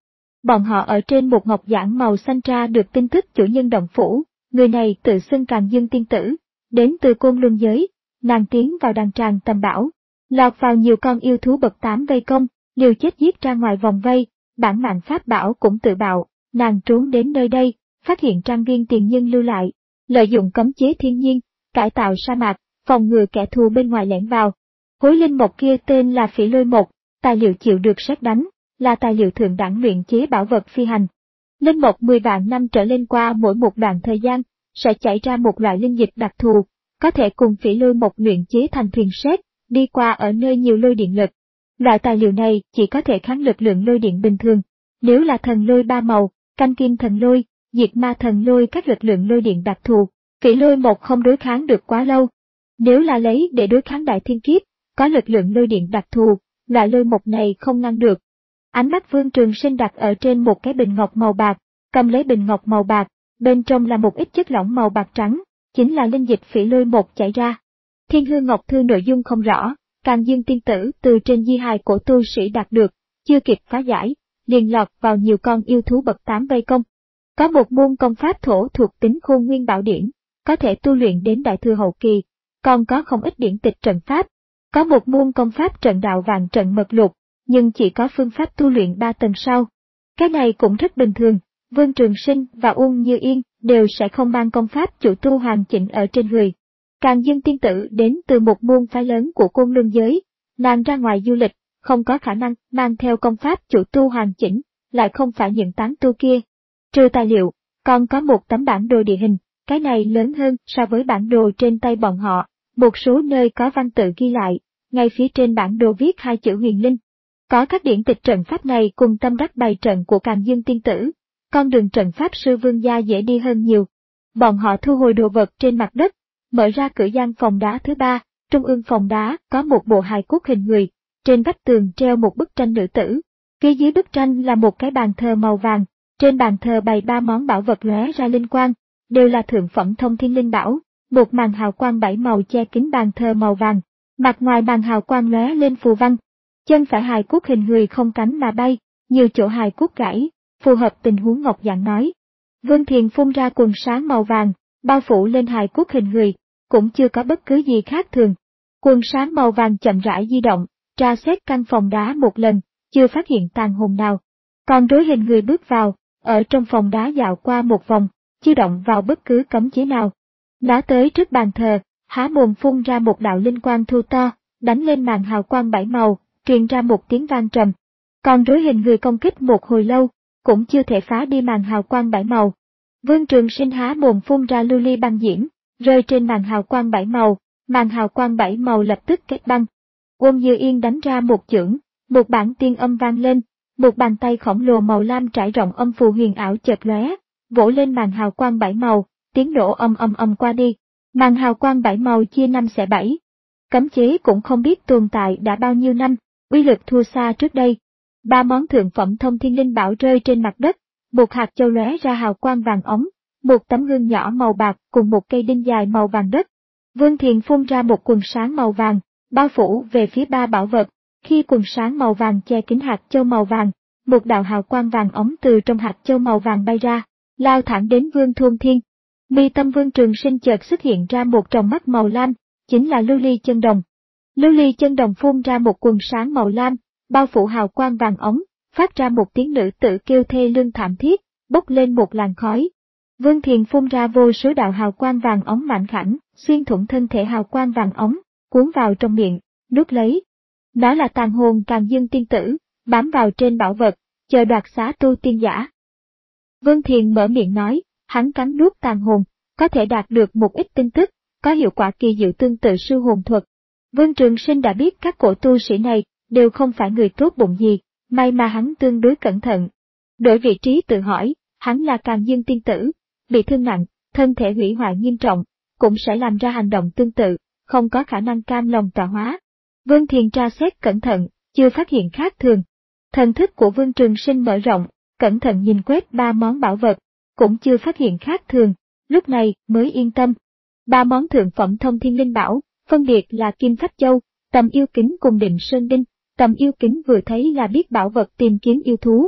Bọn họ ở trên một ngọc giản màu xanh tra được tin tức chủ nhân động phủ, người này tự xưng Càn Dương tiên tử, đến từ Côn Luân giới, nàng tiến vào đàn tràng tầm bảo, lọt vào nhiều con yêu thú bậc tám vây công, liều chết giết ra ngoài vòng vây, bản mạng pháp bảo cũng tự bạo, nàng trốn đến nơi đây, phát hiện trang viên tiền nhân lưu lại, lợi dụng cấm chế thiên nhiên, cải tạo sa mạc, phòng ngừa kẻ thù bên ngoài lẻn vào. Khối linh mộc kia tên là Phỉ Lôi Mộc, tài liệu chịu được sét đánh, là tài liệu thượng đẳng luyện chế bảo vật phi hành. Linh mộc mười vạn năm trở lên qua mỗi một đoạn thời gian, sẽ chảy ra một loại linh dịch đặc thù, có thể cùng Phỉ Lôi Mộc luyện chế thành thuyền sét, đi qua ở nơi nhiều lôi điện lực. Loại tài liệu này chỉ có thể kháng lực lượng lôi điện bình thường. Nếu là thần lôi ba màu, canh kim thần lôi, diệt ma thần lôi các lực lượng lôi điện đặc thù, Phỉ Lôi Mộc không đối kháng được quá lâu. Nếu là lấy để đối kháng đại thiên kiếp, có lực lượng lôi điện đặc thù, loại lôi mộc này không ngăn được. Ánh mắt Vương Trường Sinh đặt ở trên một cái bình ngọc màu bạc, cầm lấy bình ngọc màu bạc, bên trong là một ít chất lỏng màu bạc trắng, chính là linh dịch Phỉ Lôi Mộc chảy ra. Thiên Hư Ngọc Thư nội dung không rõ, Càn Dương tiên tử từ trên di hài cổ tu sĩ đạt được, chưa kịp phá giải, liền lọt vào nhiều con yêu thú bậc tám vây công. Có một môn công pháp thổ thuộc tính Khôn Nguyên Bảo Điển, có thể tu luyện đến đại thừa hậu kỳ, còn có không ít điển tịch trận pháp. Có một môn công pháp trận đạo vạn trận mật lục, nhưng chỉ có phương pháp tu luyện ba tầng sau. Cái này cũng rất bình thường, Vương Trường Sinh và Uông Như Yên đều sẽ không mang công pháp chủ tu hoàn chỉnh ở trên người. Càn Dương tiên tử đến từ một môn phái lớn của Côn Luân giới, nàng ra ngoài du lịch, không có khả năng mang theo công pháp chủ tu hoàn chỉnh, lại không phải những tán tu kia. Trừ tài liệu, còn có một tấm bản đồ địa hình, cái này lớn hơn so với bản đồ trên tay bọn họ, một số nơi có văn tự ghi lại, ngay phía trên bản đồ viết hai chữ huyền linh. Có các điển tịch trận pháp này cùng tâm đắc bày trận của Càn Dương tiên tử, con đường trận pháp sư Vương gia dễ đi hơn nhiều. Bọn họ thu hồi đồ vật trên mặt đất, mở ra cửa gian phòng đá thứ ba, trung ương phòng đá có một bộ hài cốt hình người, trên vách tường treo một bức tranh nữ tử, phía dưới bức tranh là một cái bàn thờ màu vàng, trên bàn thờ bày ba món bảo vật lóe ra linh quang, đều là thượng phẩm thông thiên linh bảo, một màn hào quang bảy màu che kín bàn thờ màu vàng, mặt ngoài màn hào quang lóe lên phù văn. Chân phải hài cốt hình người không cánh mà bay, nhiều chỗ hài cốt gãy, phù hợp tình huống Ngọc Dạng nói. Vương Thiền phun ra quần sáng màu vàng, bao phủ lên hài cốt hình người, cũng chưa có bất cứ gì khác thường. Quần sáng màu vàng chậm rãi di động, tra xét căn phòng đá một lần, chưa phát hiện tàn hồn nào. Còn rối hình người bước vào, ở trong phòng đá dạo qua một vòng, chưa động vào bất cứ cấm chế nào. Nó tới trước bàn thờ, há mồm phun ra một đạo linh quang thu to, đánh lên màn hào quang bảy màu, truyền ra một tiếng vang trầm. Còn rối hình người công kích một hồi lâu, cũng chưa thể phá đi màn hào quang bảy màu. Vương Trường Sinh há mồm phun ra lưu ly băng diễm, rơi trên màn hào quang bảy màu, màn hào quang bảy màu lập tức kết băng. Uông Như Yên đánh ra một chưởng, một bản tiên âm vang lên, một bàn tay khổng lồ màu lam trải rộng âm phù huyền ảo chợt lóe, vỗ lên màn hào quang bảy màu, tiếng nổ âm âm âm qua đi. Màn hào quang bảy màu chia năm xẻ bảy. Cấm chế cũng không biết tồn tại đã bao nhiêu năm, uy lực thua xa trước đây. Ba món thượng phẩm thông thiên linh bảo rơi trên mặt đất, một hạt châu lóe ra hào quang vàng ống, một tấm gương nhỏ màu bạc cùng một cây đinh dài màu vàng đất. Vương Thiền phun ra một quần sáng màu vàng, bao phủ về phía ba bảo vật. Khi quần sáng màu vàng che kín hạt châu màu vàng, một đạo hào quang vàng ống từ trong hạt châu màu vàng bay ra, lao thẳng đến Vương Thôn Thiên. Mi tâm Vương Trường Sinh chợt xuất hiện ra một tròng mắt màu lam, chính là lưu ly chân đồng. Lưu ly chân đồng phun ra một quần sáng màu lam, bao phủ hào quang vàng ống, phát ra một tiếng nữ tử kêu thê lương thảm thiết, bốc lên một làn khói. Vương Thiền phun ra vô số đạo hào quang vàng ống mảnh khảnh, xuyên thủng thân thể hào quang vàng ống, cuốn vào trong miệng, nuốt lấy. Đó là tàn hồn Càn Dương tiên tử, bám vào trên bảo vật, chờ đoạt xá tu tiên giả. Vương Thiền mở miệng nói, hắn cắn nuốt tàn hồn, có thể đạt được một ít tin tức, có hiệu quả kỳ diệu tương tự sư hồn thuật. Vương Trường Sinh đã biết các cổ tu sĩ này đều không phải người tốt bụng gì, may mà hắn tương đối cẩn thận. Đổi vị trí tự hỏi, hắn là Càn Dương tiên tử, bị thương nặng, thân thể hủy hoại nghiêm trọng, cũng sẽ làm ra hành động tương tự, không có khả năng cam lòng tọa hóa. Vương Thiền tra xét cẩn thận, chưa phát hiện khác thường. Thần thức của Vương Trường Sinh mở rộng, cẩn thận nhìn quét ba món bảo vật, cũng chưa phát hiện khác thường, lúc này mới yên tâm. Ba món thượng phẩm thông thiên linh bảo, phân biệt là Kim Phách Châu, Tầm Yêu Kính cùng Định Sơn Đinh. Tầm Yêu Kính vừa thấy là biết bảo vật tìm kiếm yêu thú.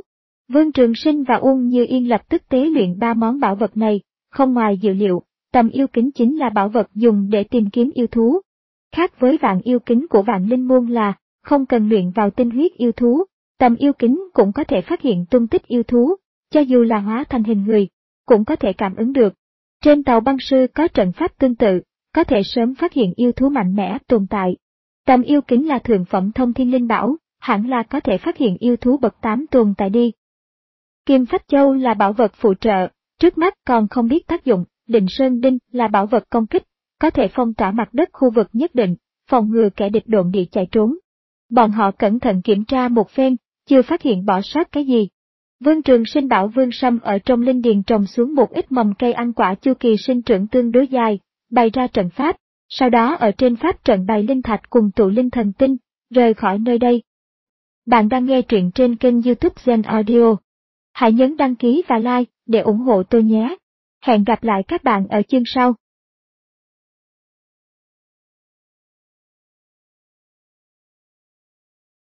Vương Trường Sinh và Uông Như Yên lập tức tế luyện ba món bảo vật này, không ngoài dự liệu, tầm yêu kính chính là bảo vật dùng để tìm kiếm yêu thú. Khác với vạn yêu kính của Vạn Linh Môn là, không cần luyện vào tinh huyết yêu thú, tầm yêu kính cũng có thể phát hiện tung tích yêu thú, cho dù là hóa thành hình người, cũng có thể cảm ứng được. Trên tàu băng sư có trận pháp tương tự, có thể sớm phát hiện yêu thú mạnh mẽ tồn tại. Tầm yêu kính là thượng phẩm thông thiên linh bảo, hẳn là có thể phát hiện yêu thú bậc tám tồn tại đi. Kim Phách Châu là bảo vật phụ trợ, trước mắt còn không biết tác dụng. Định Sơn Đinh là bảo vật công kích, có thể phong tỏa mặt đất khu vực nhất định, phòng ngừa kẻ địch độn địa chạy trốn. Bọn họ cẩn thận kiểm tra một phen, chưa phát hiện bỏ sót cái gì. Vương Trường Sinh bảo Vương Sâm ở trong linh điền trồng xuống một ít mầm cây ăn quả chu kỳ sinh trưởng tương đối dài, bày ra trận pháp, sau đó ở trên pháp trận bày linh thạch cùng tụ linh thần tinh, rời khỏi nơi đây. Bạn đang nghe truyện trên kênh YouTube Gen Audio. Hãy nhấn đăng ký và like để ủng hộ tôi nhé. Hẹn gặp lại các bạn ở chương sau.